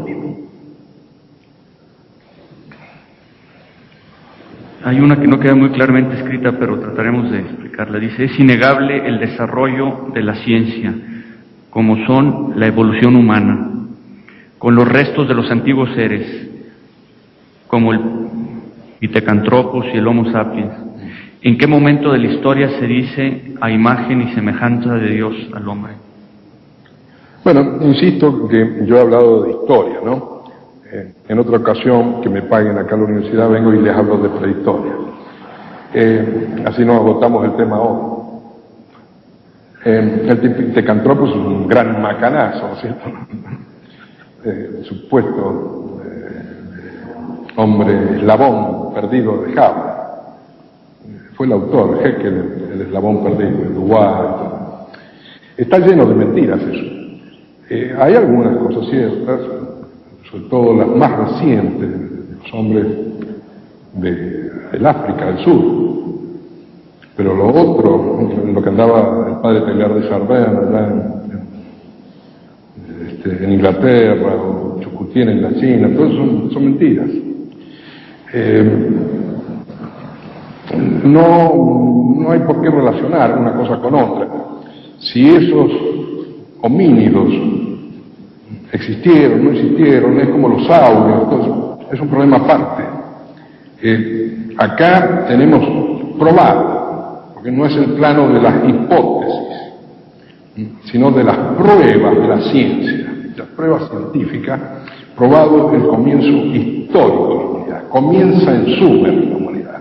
Hay una que no queda muy claramente escrita, pero trataremos de explicarla. Dice, es innegable el desarrollo de la ciencia, como son la evolución humana, con los restos de los antiguos seres, como el Pithecanthropus y el Homo sapiens. ¿En qué momento de la historia se dice a imagen y semejanza de Dios al hombre? Bueno, insisto que yo he hablado de historia, ¿no? Eh, en otra ocasión, que me paguen acá en la universidad, vengo y les hablo de prehistoria. Eh, así no agotamos el tema hoy. Eh, el Pithecanthropus es un gran macanazo, ¿no es cierto? Eh, supuesto eh, hombre eslabón perdido de Java. Fue el autor, Haeckel, el, el eslabón perdido, el Dubois. Está lleno de mentiras eso. Eh, hay algunas cosas ciertas, sobre todo las más recientes, de los hombres de, del África del Sur. Pero lo otro, lo que andaba el padre Teilhard de Chardin allá en, en, este, en Inglaterra, o Chukutien en la China, todo eso son, son mentiras. Eh, no, no hay por qué relacionar una cosa con otra. Si esos homínidos existieron, no existieron, es como los audios, entonces es un problema aparte. Eh, acá tenemos probado, porque no es el plano de las hipótesis, sino de las pruebas de la ciencia, las pruebas científicas, probado el comienzo histórico de la humanidad. Comienza en Sumer la humanidad.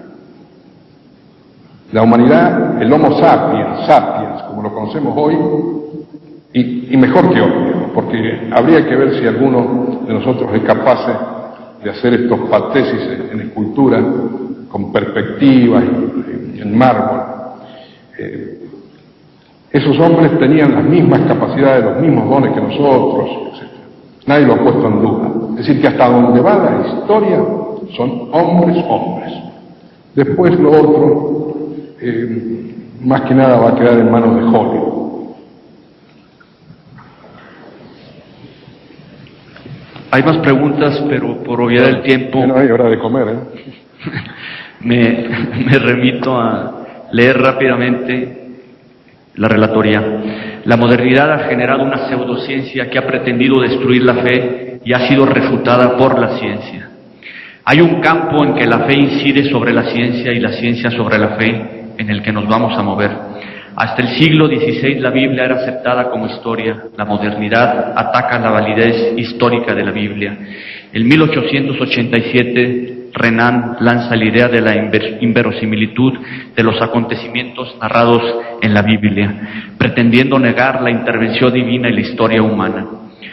La humanidad, el Homo sapiens, sapiens, como lo conocemos hoy, y, y mejor que hoy. porque habría que ver si alguno de nosotros es capaz de hacer estos patesis en escultura con perspectivas y en mármol. Eh, esos hombres tenían las mismas capacidades, los mismos dones que nosotros, etcétera. Nadie lo ha puesto en duda. Es decir, que hasta donde va la historia son hombres, hombres. Después lo otro, eh, más que nada va a quedar en manos de Hollywood. Hay más preguntas, pero por obviar el tiempo... Ya no hay hora de comer, ¿eh? me, me remito a leer rápidamente la relatoría. La modernidad ha generado una pseudociencia que ha pretendido destruir la fe y ha sido refutada por la ciencia. Hay un campo en que la fe incide sobre la ciencia y la ciencia sobre la fe, en el que nos vamos a mover. Hasta el siglo dieciséis la Biblia era aceptada como historia. La modernidad ataca la validez histórica de la Biblia. En mil ochocientos ochenta y siete, Renan lanza la idea de la inverosimilitud de los acontecimientos narrados en la Biblia, pretendiendo negar la intervención divina en la historia humana.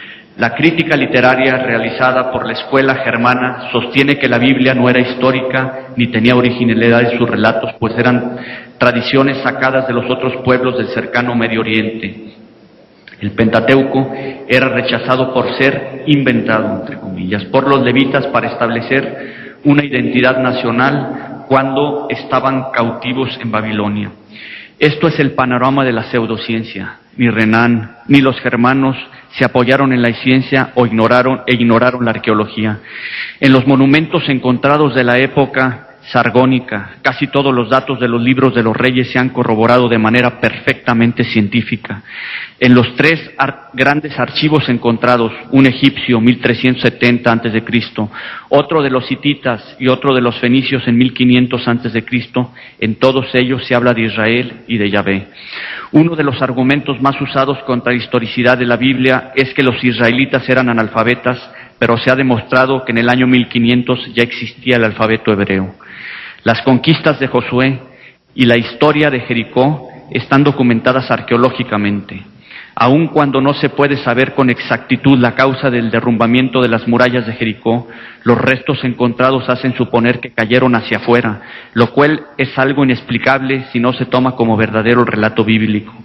La crítica literaria realizada por la escuela germana sostiene que la Biblia no era histórica ni tenía originalidad en sus relatos, pues eran tradiciones sacadas de los otros pueblos del cercano Medio Oriente. El Pentateuco era rechazado por ser inventado, entre comillas, por los levitas para establecer una identidad nacional cuando estaban cautivos en Babilonia. Esto es el panorama de la pseudociencia. Ni Renan ni los germanos se apoyaron en la ciencia o ignoraron e ignoraron la arqueología. En los monumentos encontrados de la época sargónica, casi todos los datos de los libros de los reyes se han corroborado de manera perfectamente científica. En los tres ar- grandes archivos encontrados, un egipcio mil trescientos setenta antes de Cristo, otro de los hititas y otro de los fenicios en mil quinientos antes de Cristo, en todos ellos se habla de Israel y de Yahvé. Uno de los argumentos más usados contra la historicidad de la Biblia es que los israelitas eran analfabetas, pero se ha demostrado que en el año mil quinientos ya existía el alfabeto hebreo. Las conquistas de Josué y la historia de Jericó están documentadas arqueológicamente. Aun cuando no se puede saber con exactitud la causa del derrumbamiento de las murallas de Jericó, los restos encontrados hacen suponer que cayeron hacia afuera, lo cual es algo inexplicable si no se toma como verdadero el relato bíblico.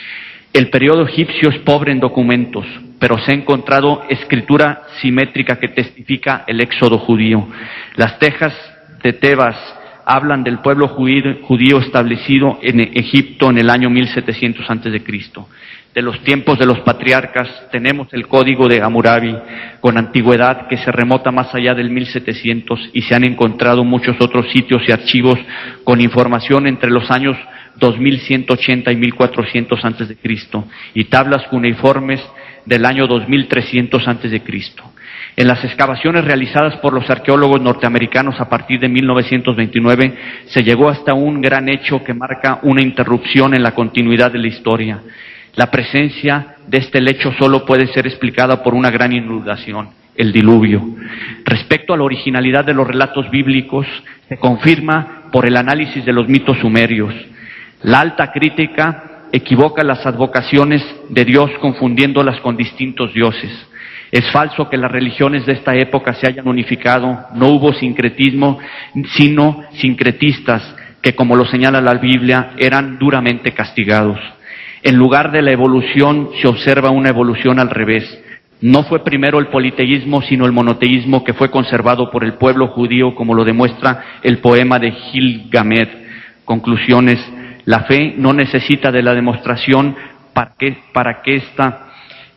El periodo egipcio es pobre en documentos, pero se ha encontrado escritura simétrica que testifica el éxodo judío. Las tejas de Tebas hablan del pueblo judío establecido en Egipto en el año mil setecientos antes de Cristo. De los tiempos de los patriarcas tenemos el código de Hammurabi con antigüedad que se remota más allá del mil setecientos y se han encontrado muchos otros sitios y archivos con información entre los años dos mil ciento ochenta y mil cuatrocientos antes de Cristo y tablas cuneiformes del año dos mil trescientos antes de Cristo. En las excavaciones realizadas por los arqueólogos norteamericanos a partir de mil novecientos veintinueve se llegó hasta un gran hecho que marca una interrupción en la continuidad de la historia. La presencia de este lecho solo puede ser explicada por una gran inundación, el diluvio. Respecto a la originalidad de los relatos bíblicos, se confirma por el análisis de los mitos sumerios. La alta crítica equivoca las advocaciones de Dios confundiéndolas con distintos dioses. Es falso que las religiones de esta época se hayan unificado, no hubo sincretismo, sino sincretistas que, como lo señala la Biblia, eran duramente castigados. En lugar de la evolución se observa una evolución al revés. No fue primero el politeísmo, sino el monoteísmo que fue conservado por el pueblo judío, como lo demuestra el poema de Gilgamesh. Conclusiones. La fe no necesita de la demostración para que, para que esta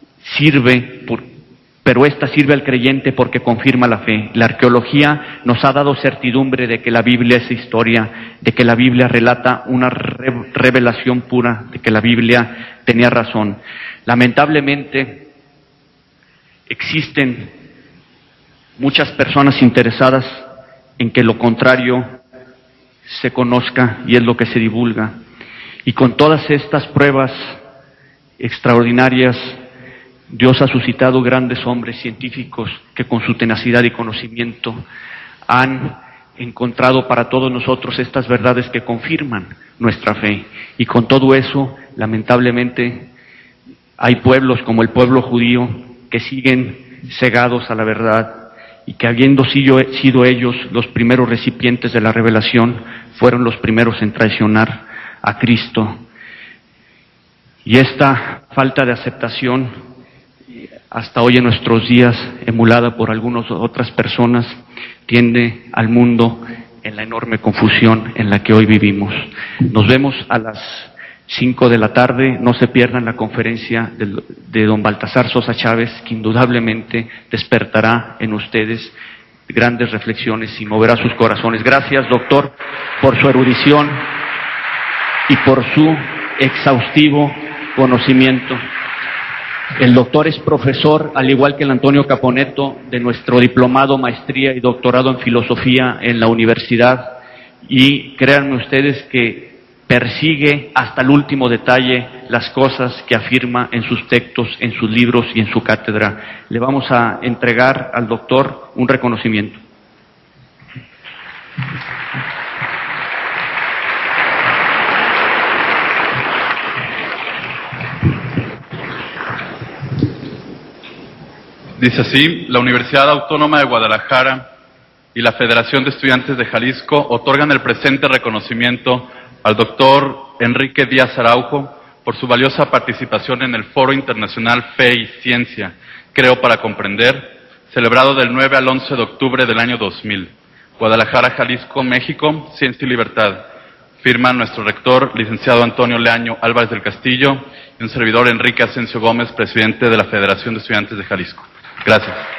sirve, por, pero esta sirve al creyente porque confirma la fe. La arqueología nos ha dado certidumbre de que la Biblia es historia, de que la Biblia relata una re, revelación pura, de que la Biblia tenía razón. Lamentablemente, existen muchas personas interesadas en que lo contrario se conozca y es lo que se divulga. Y con todas estas pruebas extraordinarias, Dios ha suscitado grandes hombres científicos que con su tenacidad y conocimiento han encontrado para todos nosotros estas verdades que confirman nuestra fe. Y con todo eso, lamentablemente, Hay pueblos como el pueblo judío que siguen cegados a la verdad y que, habiendo sido, sido ellos los primeros recipientes de la revelación, fueron los primeros en traicionar a Cristo. Y esta falta de aceptación, hasta hoy en nuestros días, emulada por algunas otras personas, tiende al mundo en la enorme confusión en la que hoy vivimos. Nos vemos a las cinco de la tarde, no se pierdan la conferencia de, de don Baltasar Sosa Chávez, que indudablemente despertará en ustedes grandes reflexiones y moverá sus corazones. Gracias, doctor, por su erudición y por su exhaustivo conocimiento. El doctor es profesor, al igual que el Antonio Caponetto, de nuestro diplomado, maestría y doctorado en filosofía en la universidad, y créanme ustedes que persigue hasta el último detalle las cosas que afirma en sus textos, en sus libros y en su cátedra. Le vamos a entregar al doctor un reconocimiento. Dice así: la Universidad Autónoma de Guadalajara y la Federación de Estudiantes de Jalisco otorgan el presente reconocimiento al doctor Enrique Díaz Araujo por su valiosa participación en el Foro Internacional Fe y Ciencia, Creo para Comprender, celebrado del nueve al once de octubre del año dos mil. Guadalajara, Jalisco, México, Ciencia y Libertad. Firma nuestro rector, licenciado Antonio Leaño Álvarez del Castillo, y un servidor, Enrique Asensio Gómez, presidente de la Federación de Estudiantes de Jalisco. Gracias.